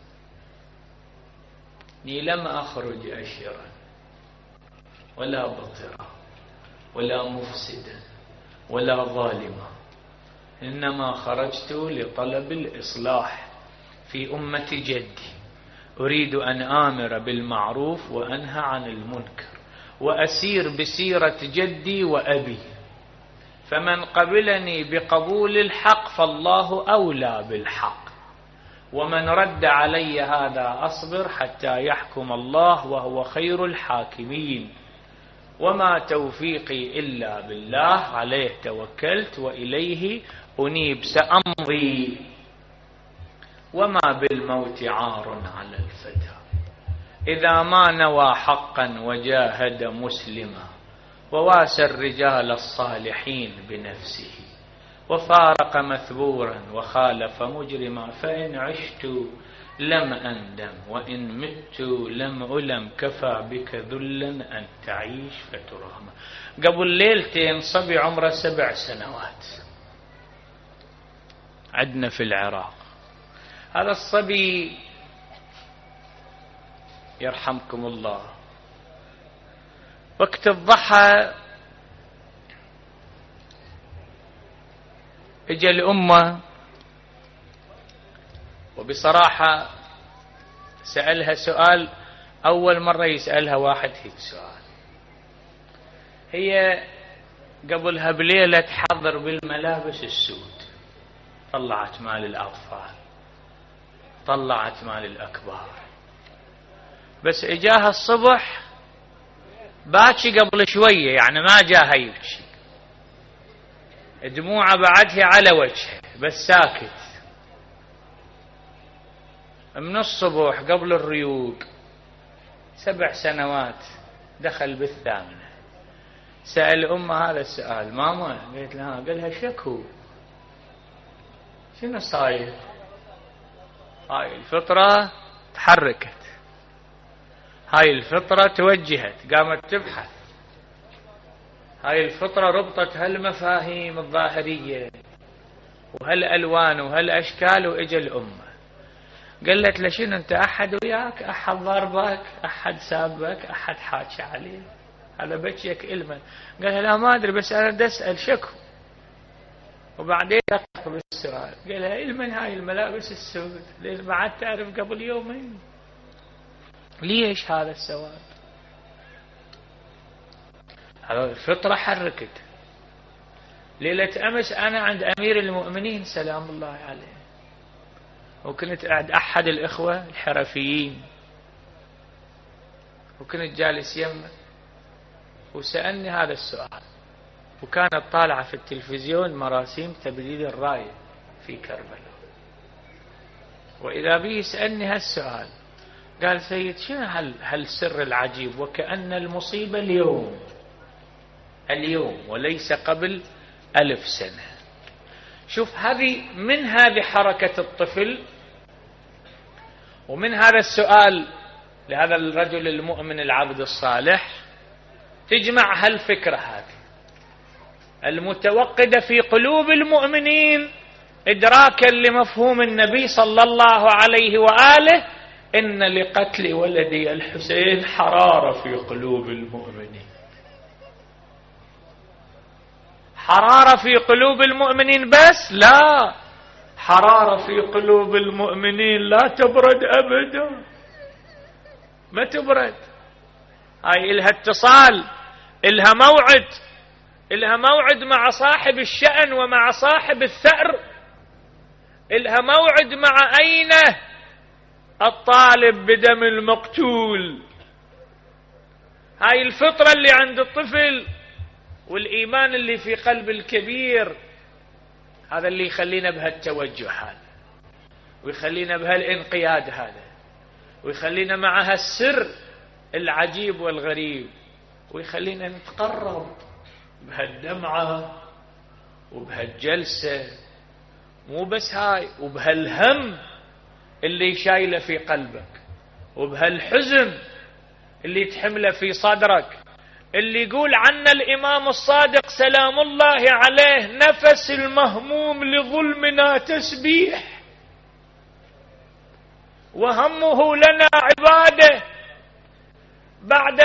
ني لم أخرج أشرا ولا بطرا ولا مفسدا ولا ظالما، إنما خرجت لطلب الإصلاح في أمة جدي، أريد أن آمر بالمعروف وأنهى عن المنكر وأسير بسيرة جدي وأبي، فمن قبلني بقبول الحق فالله أولى بالحق، ومن رد علي هذا أصبر حتى يحكم الله وهو خير الحاكمين، وما توفيقي إلا بالله عليه توكلت وإليه أنيب، سأمضي وما بالموت عار على الفتى، إذا ما نوى حقا وجاهد مسلما، وواسى الرجال الصالحين بنفسه، وفارق مثبورا وخالف مجرما، فإن عشت لم أندم وإن مت لم ألم، كفى بك ذلا أن تعيش فترحم. قبل ليلتين صبي عمره سبع سنوات عندنا في العراق. هذا الصبي يرحمكم الله وقت الضحى اجى الأمة، وبصراحة سألها سؤال أول مرة يسألها واحد هيك سؤال. هي قبلها بليلة تحضر بالملابس السود، طلعت مال الأطفال، طلعت مال الأكبار، بس اجاها الصبح باكي قبل شوية، يعني ما جاها يبكي، دموعه بعدها على وجهه بس ساكت. من الصبح قبل الريوق، سبع سنوات، دخل بالثامنة، سأل أمه هذا السؤال، ماما قالت لها، قالها شكو، شنو صاير؟ هاي الفطرة تحركت، هاي الفطرة توجهت، قامت تبحث، هاي الفطرة ربطت هالمفاهيم الظاهرية وهالألوان وهالأشكال، وإجا الأمة قالت له شنو انت، أحد وياك، أحد ضربك، أحد سابك، أحد حاكي عليه، هذا بكيك إلما؟ قالها لا ما أدري، بس أنا بدي أسأل شكو. وبعدين دقق بالسؤال، قالها إلما هاي الملابس السود، ليش ما عاد تعرف قبل يومين؟ ليش هذا السواد؟ هذا الفطرة حركت. ليلة أمس أنا عند أمير المؤمنين سلام الله عليه، وكنت عند أحد الإخوة الحرفيين، وكنت جالس يمه، وسألني هذا السؤال، وكانت طالعة في التلفزيون مراسيم تبديد الراية في كربلاء، وإذا بي يسألني هالسؤال، قال سيد شنو هالسر العجيب، وكأن المصيبة اليوم اليوم وليس قبل ألف سنة. شوف، هذه من هذه حركة الطفل، ومن هذا السؤال لهذا الرجل المؤمن العبد الصالح، تجمع هالفكرة هذه المتوقدة في قلوب المؤمنين إدراكا لمفهوم النبي صلى الله عليه وآله، إن لقتل ولدي الحسين حرارة في قلوب المؤمنين، حرارة في قلوب المؤمنين، بس لا، حرارة في قلوب المؤمنين لا تبرد أبدا، ما تبرد. هاي إلها اتصال إلها موعد، إلها موعد مع صاحب الشأن ومع صاحب الثأر، إلها موعد مع أين الطالب بدم المقتول. هاي الفطرة اللي عند الطفل والإيمان اللي في قلب الكبير، هذا اللي يخلينا بهالتوجه هذا، ويخلينا بهالانقياد هذا، ويخلينا مع هالسر العجيب والغريب، ويخلينا نتقرب بهالدمعة وبهالجلسة. مو بس هاي، وبهالهم اللي شايله في قلبك، وبهالحزن اللي تحمله في صدرك، اللي يقول عنا الإمام الصادق سلام الله عليه: نفس المهموم لظلمنا تسبيح، وهمه لنا عباده. بعد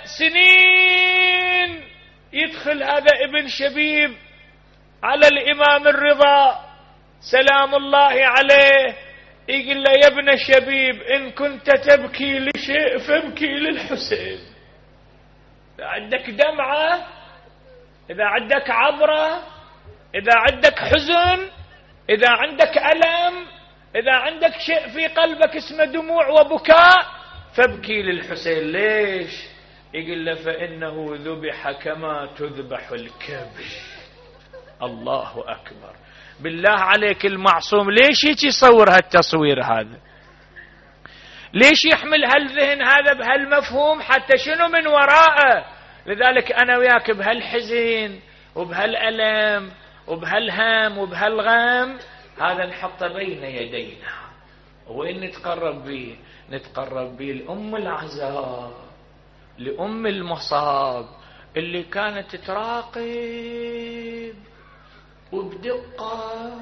سنين يدخل هذا ابن شبيب على الإمام الرضا سلام الله عليه، يقول له: يا ابن شبيب، إن كنت تبكي لشيء فابكي للحسين. إذا عندك دمعة، إذا عندك عبرة، إذا عندك حزن، إذا عندك ألم، إذا عندك شيء في قلبك اسمه دموع وبكاء، فابكي للحسين. ليش؟ يقول له: فإنه ذبح كما تذبح الكبش. الله أكبر. بالله عليك المعصوم ليش يجي يصور هالتصوير هذا؟ ليش يحمل هالذهن هذا بهالمفهوم؟ حتى شنو من وراءه؟ لذلك أنا وياك بهالحزن وبهالألم وبهالهم وبهالغم هذا نحطه بين يدينا. وين نتقرب به؟ نتقرب به الأم العزاء، لأم المصاب اللي كانت تراقب وبدقة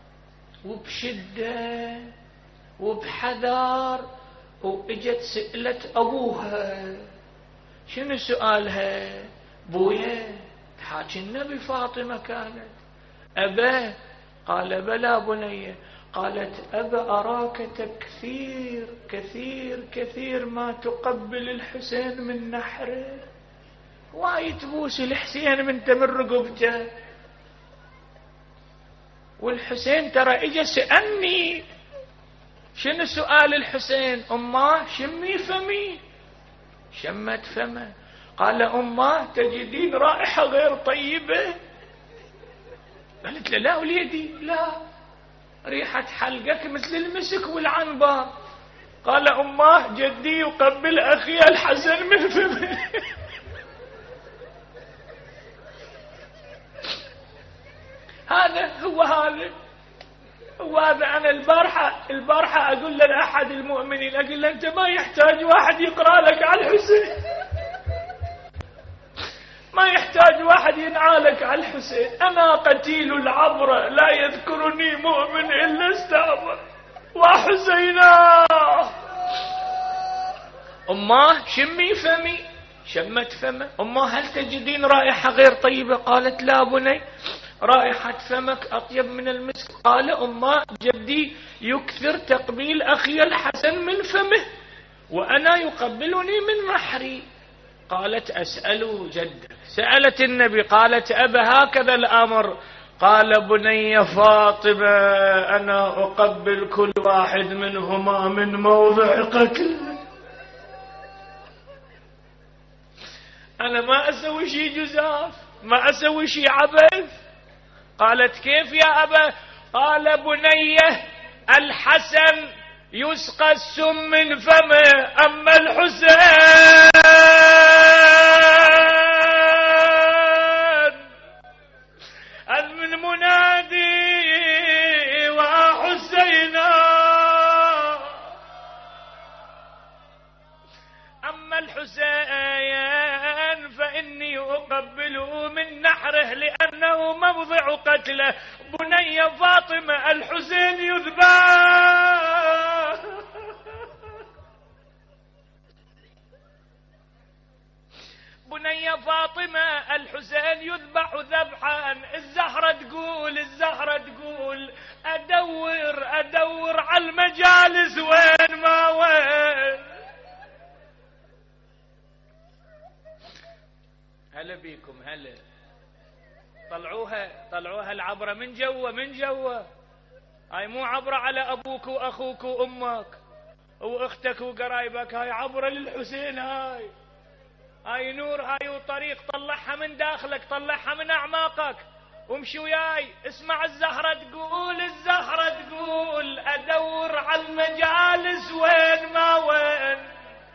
وبشدة وبحذر، واجت سألت أبوها. شنو سؤالها؟ بويا تحاكي النبي فاطمة كانت أبا؟ قال: بلى بني. قالت: أبا أراك كثير كثير كثير ما تقبل الحسين من نحره، وايد تبوس الحسين من تمر رقبته، والحسين ترى اجى سألني. شنو سؤال الحسين؟ أماه شمي فمي. شمت فمه. قال: أماه تجدين رائحة غير طيبة؟ قالت له: لا وليدي، لا، ريحة حلقك مثل المسك والعنبر. قال: أماه جدي يقبل أخي الحسن من فمه. هذا هو هذا هو هذا. أنا البارحة البارحة أقول لأحد المؤمنين، أقول له: أنت ما يحتاج واحد يقرأ لك على الحسين، ما يحتاج واحد ينعالك على الحسين. أنا قتيل العبرة لا يذكرني مؤمن إلا استعبر، وحسينا. أماه شمي فمي. شمت فمه. أماه هل تجدين رائحة غير طيبة؟ قالت: لا بني، رائحة فمك أطيب من المسك. قال: أماه جدي يكثر تقبيل أخي الحسن من فمه، وأنا يقبلني من محري. قالت: أسأل جدك. سألت النبي. قالت: أبا هكذا الأمر؟ قال: بني فاطمة، أنا أقبل كل واحد منهما من موضع قتل، أنا ما أسوي شي جزاف، ما أسوي شي عبث. قالت: كيف يا أبا؟ قال: بنيه الحسن يسقى السم من فمه، أما الحسين أذ من منادي وحسينا، أما الحسين فإني أقبله من نحره لأنه موضع قتله. بني فاطمة الحسين يذبح. بني فاطمة الحسين يذبح ذبحا. الزهرة تقول الزهرة تقول أدور أدور على المجالس وين ما وين. هل لكم هلا. طلعوها طلعوها العبرة من جوا من جوا. هاي مو عبرة على أبوك وأخوك وأمك وأختك وقرايبك، هاي عبرة للحسين. هاي هاي نور، هاي وطريق. طلعها من داخلك، طلعها من أعماقك وامشي وياي. اسمع الزهرة تقول، الزهرة تقول أدور على المجالس وين ما وين،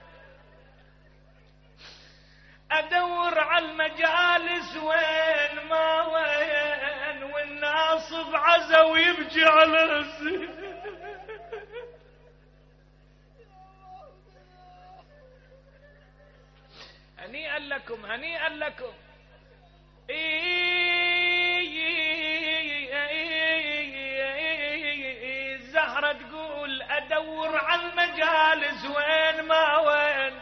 أدور على المجالس وين ما وين، والناس بعزا ويبكي على الزين. هنيئا لكم هنيئا لكم. الزهرة تقول أدور على المجالس وين ما وين،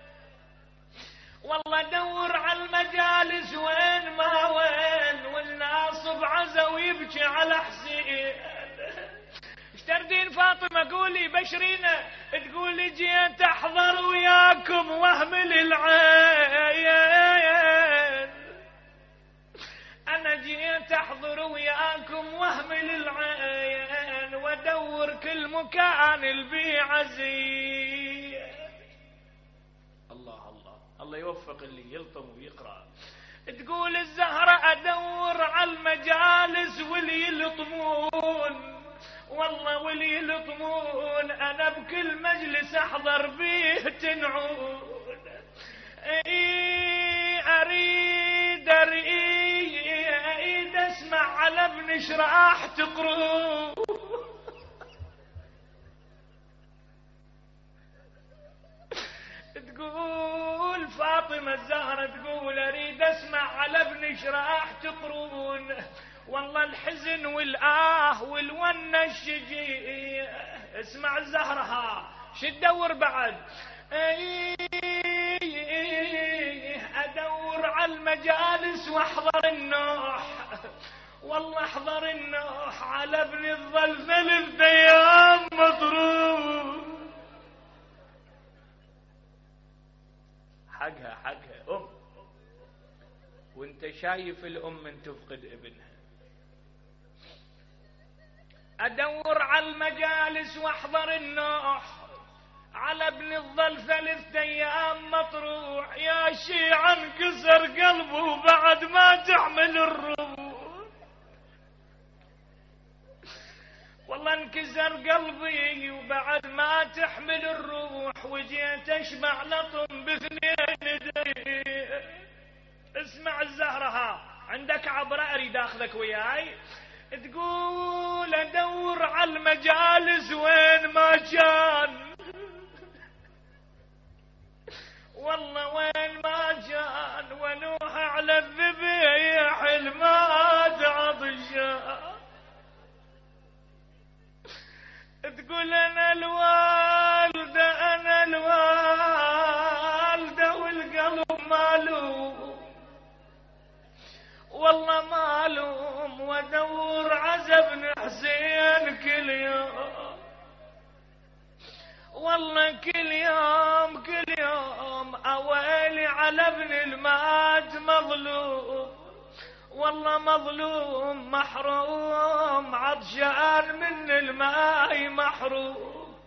والله أدور على المجالس وين ما وين، والناس بعزا ويبكي على حسين. ايش تردين فاطمة؟ قولي بشرينا. تقولي جيت احضر وياكم واهمل العين، انا جيت احضر وياكم واهمل العين، وادور كل مكان البي عزيز. الله الله الله يوفق اللي يلطم ويقرأ. تقول الزهرة أدور على المجالس واللي يلطمون، والله واللي يلطمون أنا بكل مجلس أحضر بيه تنعون. أريد أريد أسمع على ابن شراح تقرون. تقول فاطمة الزهرة تقول أريد أسمع على ابن شراح تقرون، والله الحزن والآه والونة الشجيع. اسمع الزهرة ها شدور بعد. أدور على المجالس واحضر النوح، والله احضر النوح على ابن الظل ثلاث ايام مضروب. حقها حقها أم، وانت شايف الأم من تفقد ابنها. أدور على المجالس واحضر النوح على ابن الظل ثلاث أيام مطروح. يا شيعة انكسر قلبه بعد ما تحمل الروح، والله انكسر قلبي وبعد ما تحمل الروح، وجيت اشبع لطم باثنين يدي. اسمع الزهرة ها عندك عبرة اريد اخذك وياي. تقول ادور على المجالس وين ما كان، والله وين ما كان، ونوح على الذبيح المات عطشان. تقول انا الوالدة انا الوالدة والقلب مالوم، والله مالوم، وادور عزا ابن حسين كل يوم، والله كل يوم كل يوم اويلي على ابن المات مظلوم، والله مظلوم محروم عطشان من الماء محروم.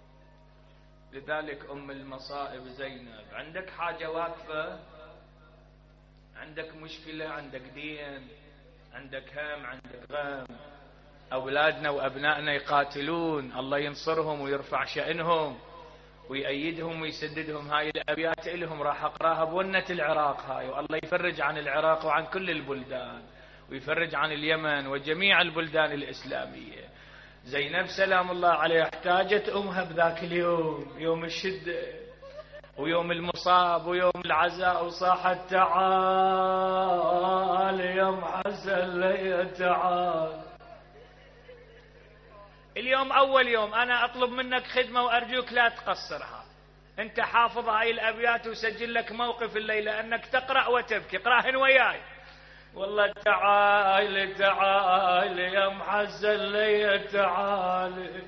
لذلك ام المصائب زينب عندك حاجة واقفة، عندك مشكلة، عندك دين، عندك هم، عندك غم، أولادنا وأبنائنا يقاتلون، الله ينصرهم ويرفع شأنهم ويأيدهم ويسددهم. هاي الأبيات إلهم راح أقراها بونة العراق هاي، والله يفرج عن العراق وعن كل البلدان، ويفرج عن اليمن وجميع البلدان الإسلامية. زينب سلام الله عليها احتاجت أمها بذاك اليوم، يوم الشدة ويوم المصاب ويوم العزاء، وصاحت تعال يا محسن لي تعال. اليوم أول يوم أنا أطلب منك خدمة وأرجوك لا تقصرها. أنت حافظ هاي الأبيات وسجل لك موقف الليلة أنك تقرأ وتبكي. اقرأهن وياي. والله تعال تعال يا محسن لي تعال.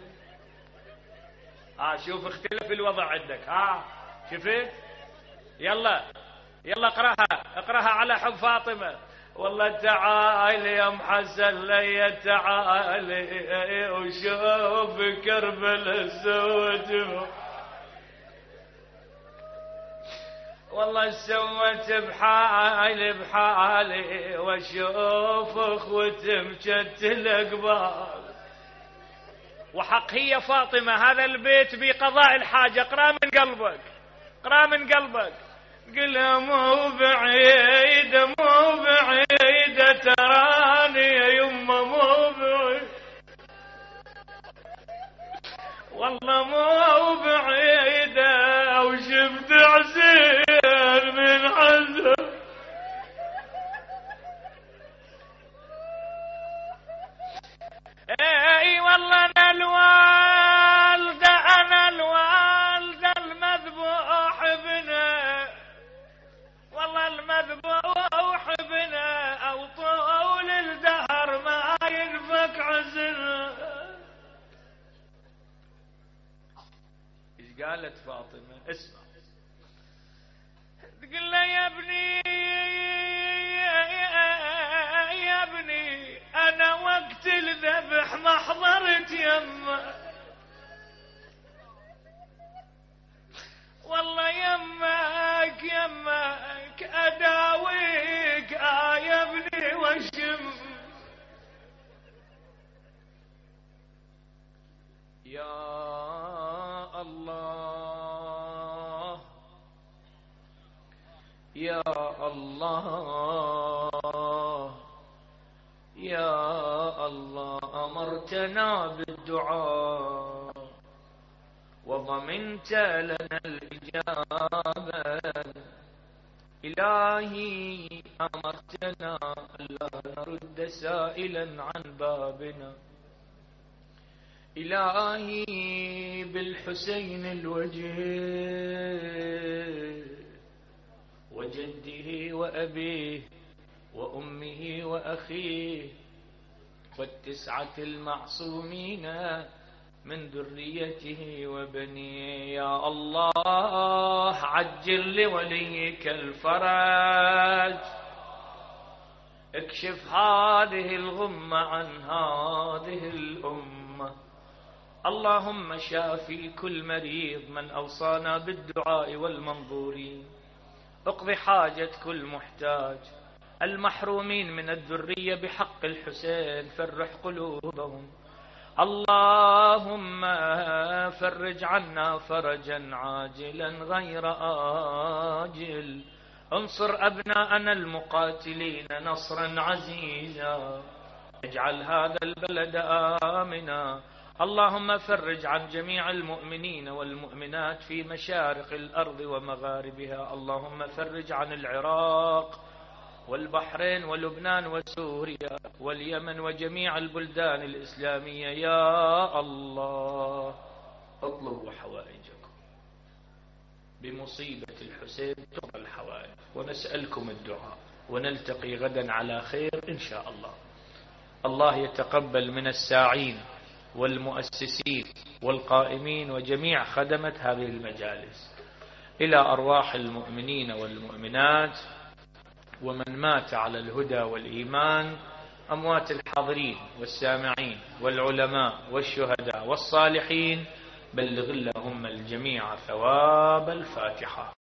ها شوف اختلف الوضع عندك، ها شفت؟ يلا يلا اقراها اقراها على حب فاطمة. والله تعال يا محسن لي تعالي وشوف كربلاء سوت، والله سوت بحالي بحالي واشوف اخوتي مشتل قبال. وحق هي فاطمة هذا البيت بقضاء الحاجة. اقرا من قلبك اقرا من قلبك. قل مو بعيد مو بعيد تراني يا يمه مو بعيد، والله مو بعيدة وشفت عزيز من عزم. اي والله انا الوالدة انا الوالدة المذبوح ابنه، والله المذبوح ابنه او طول الدهر ما ينفك عزله. ايش قالت فاطمة؟ اسمع. تقول له يا ابني يا ابني انا وقت الذبح ما حضرت يمه، والله يمك يمك اداويك آه يا ابني وشم. يا الله يا الله يا الله أمرتنا بالدعاء وضمنت لنا الإجابة. إلهي أمرتنا ألا نرد سائلا عن بابنا. إلهي بالحسين الوجه وجده وأبيه وأمه وأخيه والتسعة المعصومين من ذريته وبنيه. يا الله عجل لوليك الفرج، اكشف هذه الغمة عن هذه الأمة. اللهم شافي كل مريض من أوصانا بالدعاء والمنظورين، اقض حاجة كل محتاج، المحرومين من الذرية بحق الحسين فرح قلوبهم. اللهم فرج عنا فرجا عاجلا غير آجل، انصر أبناءنا المقاتلين نصرا عزيزا، اجعل هذا البلد آمنا. اللهم فرج عن جميع المؤمنين والمؤمنات في مشارق الأرض ومغاربها. اللهم فرج عن العراق والبحرين ولبنان وسوريا واليمن وجميع البلدان الإسلامية. يا الله اطلبوا حوائجكم، بمصيبة الحسين تقضى الحوائج، ونسألكم الدعاء، ونلتقي غدا على خير إن شاء الله. الله يتقبل من الساعين والمؤسسين والقائمين وجميع خدمة هذه المجالس. إلى أرواح المؤمنين والمؤمنات ومن مات على الهدى والإيمان، أموات الحاضرين والسامعين والعلماء والشهداء والصالحين، بلغ اللهم الجميع ثواب الفاتحة.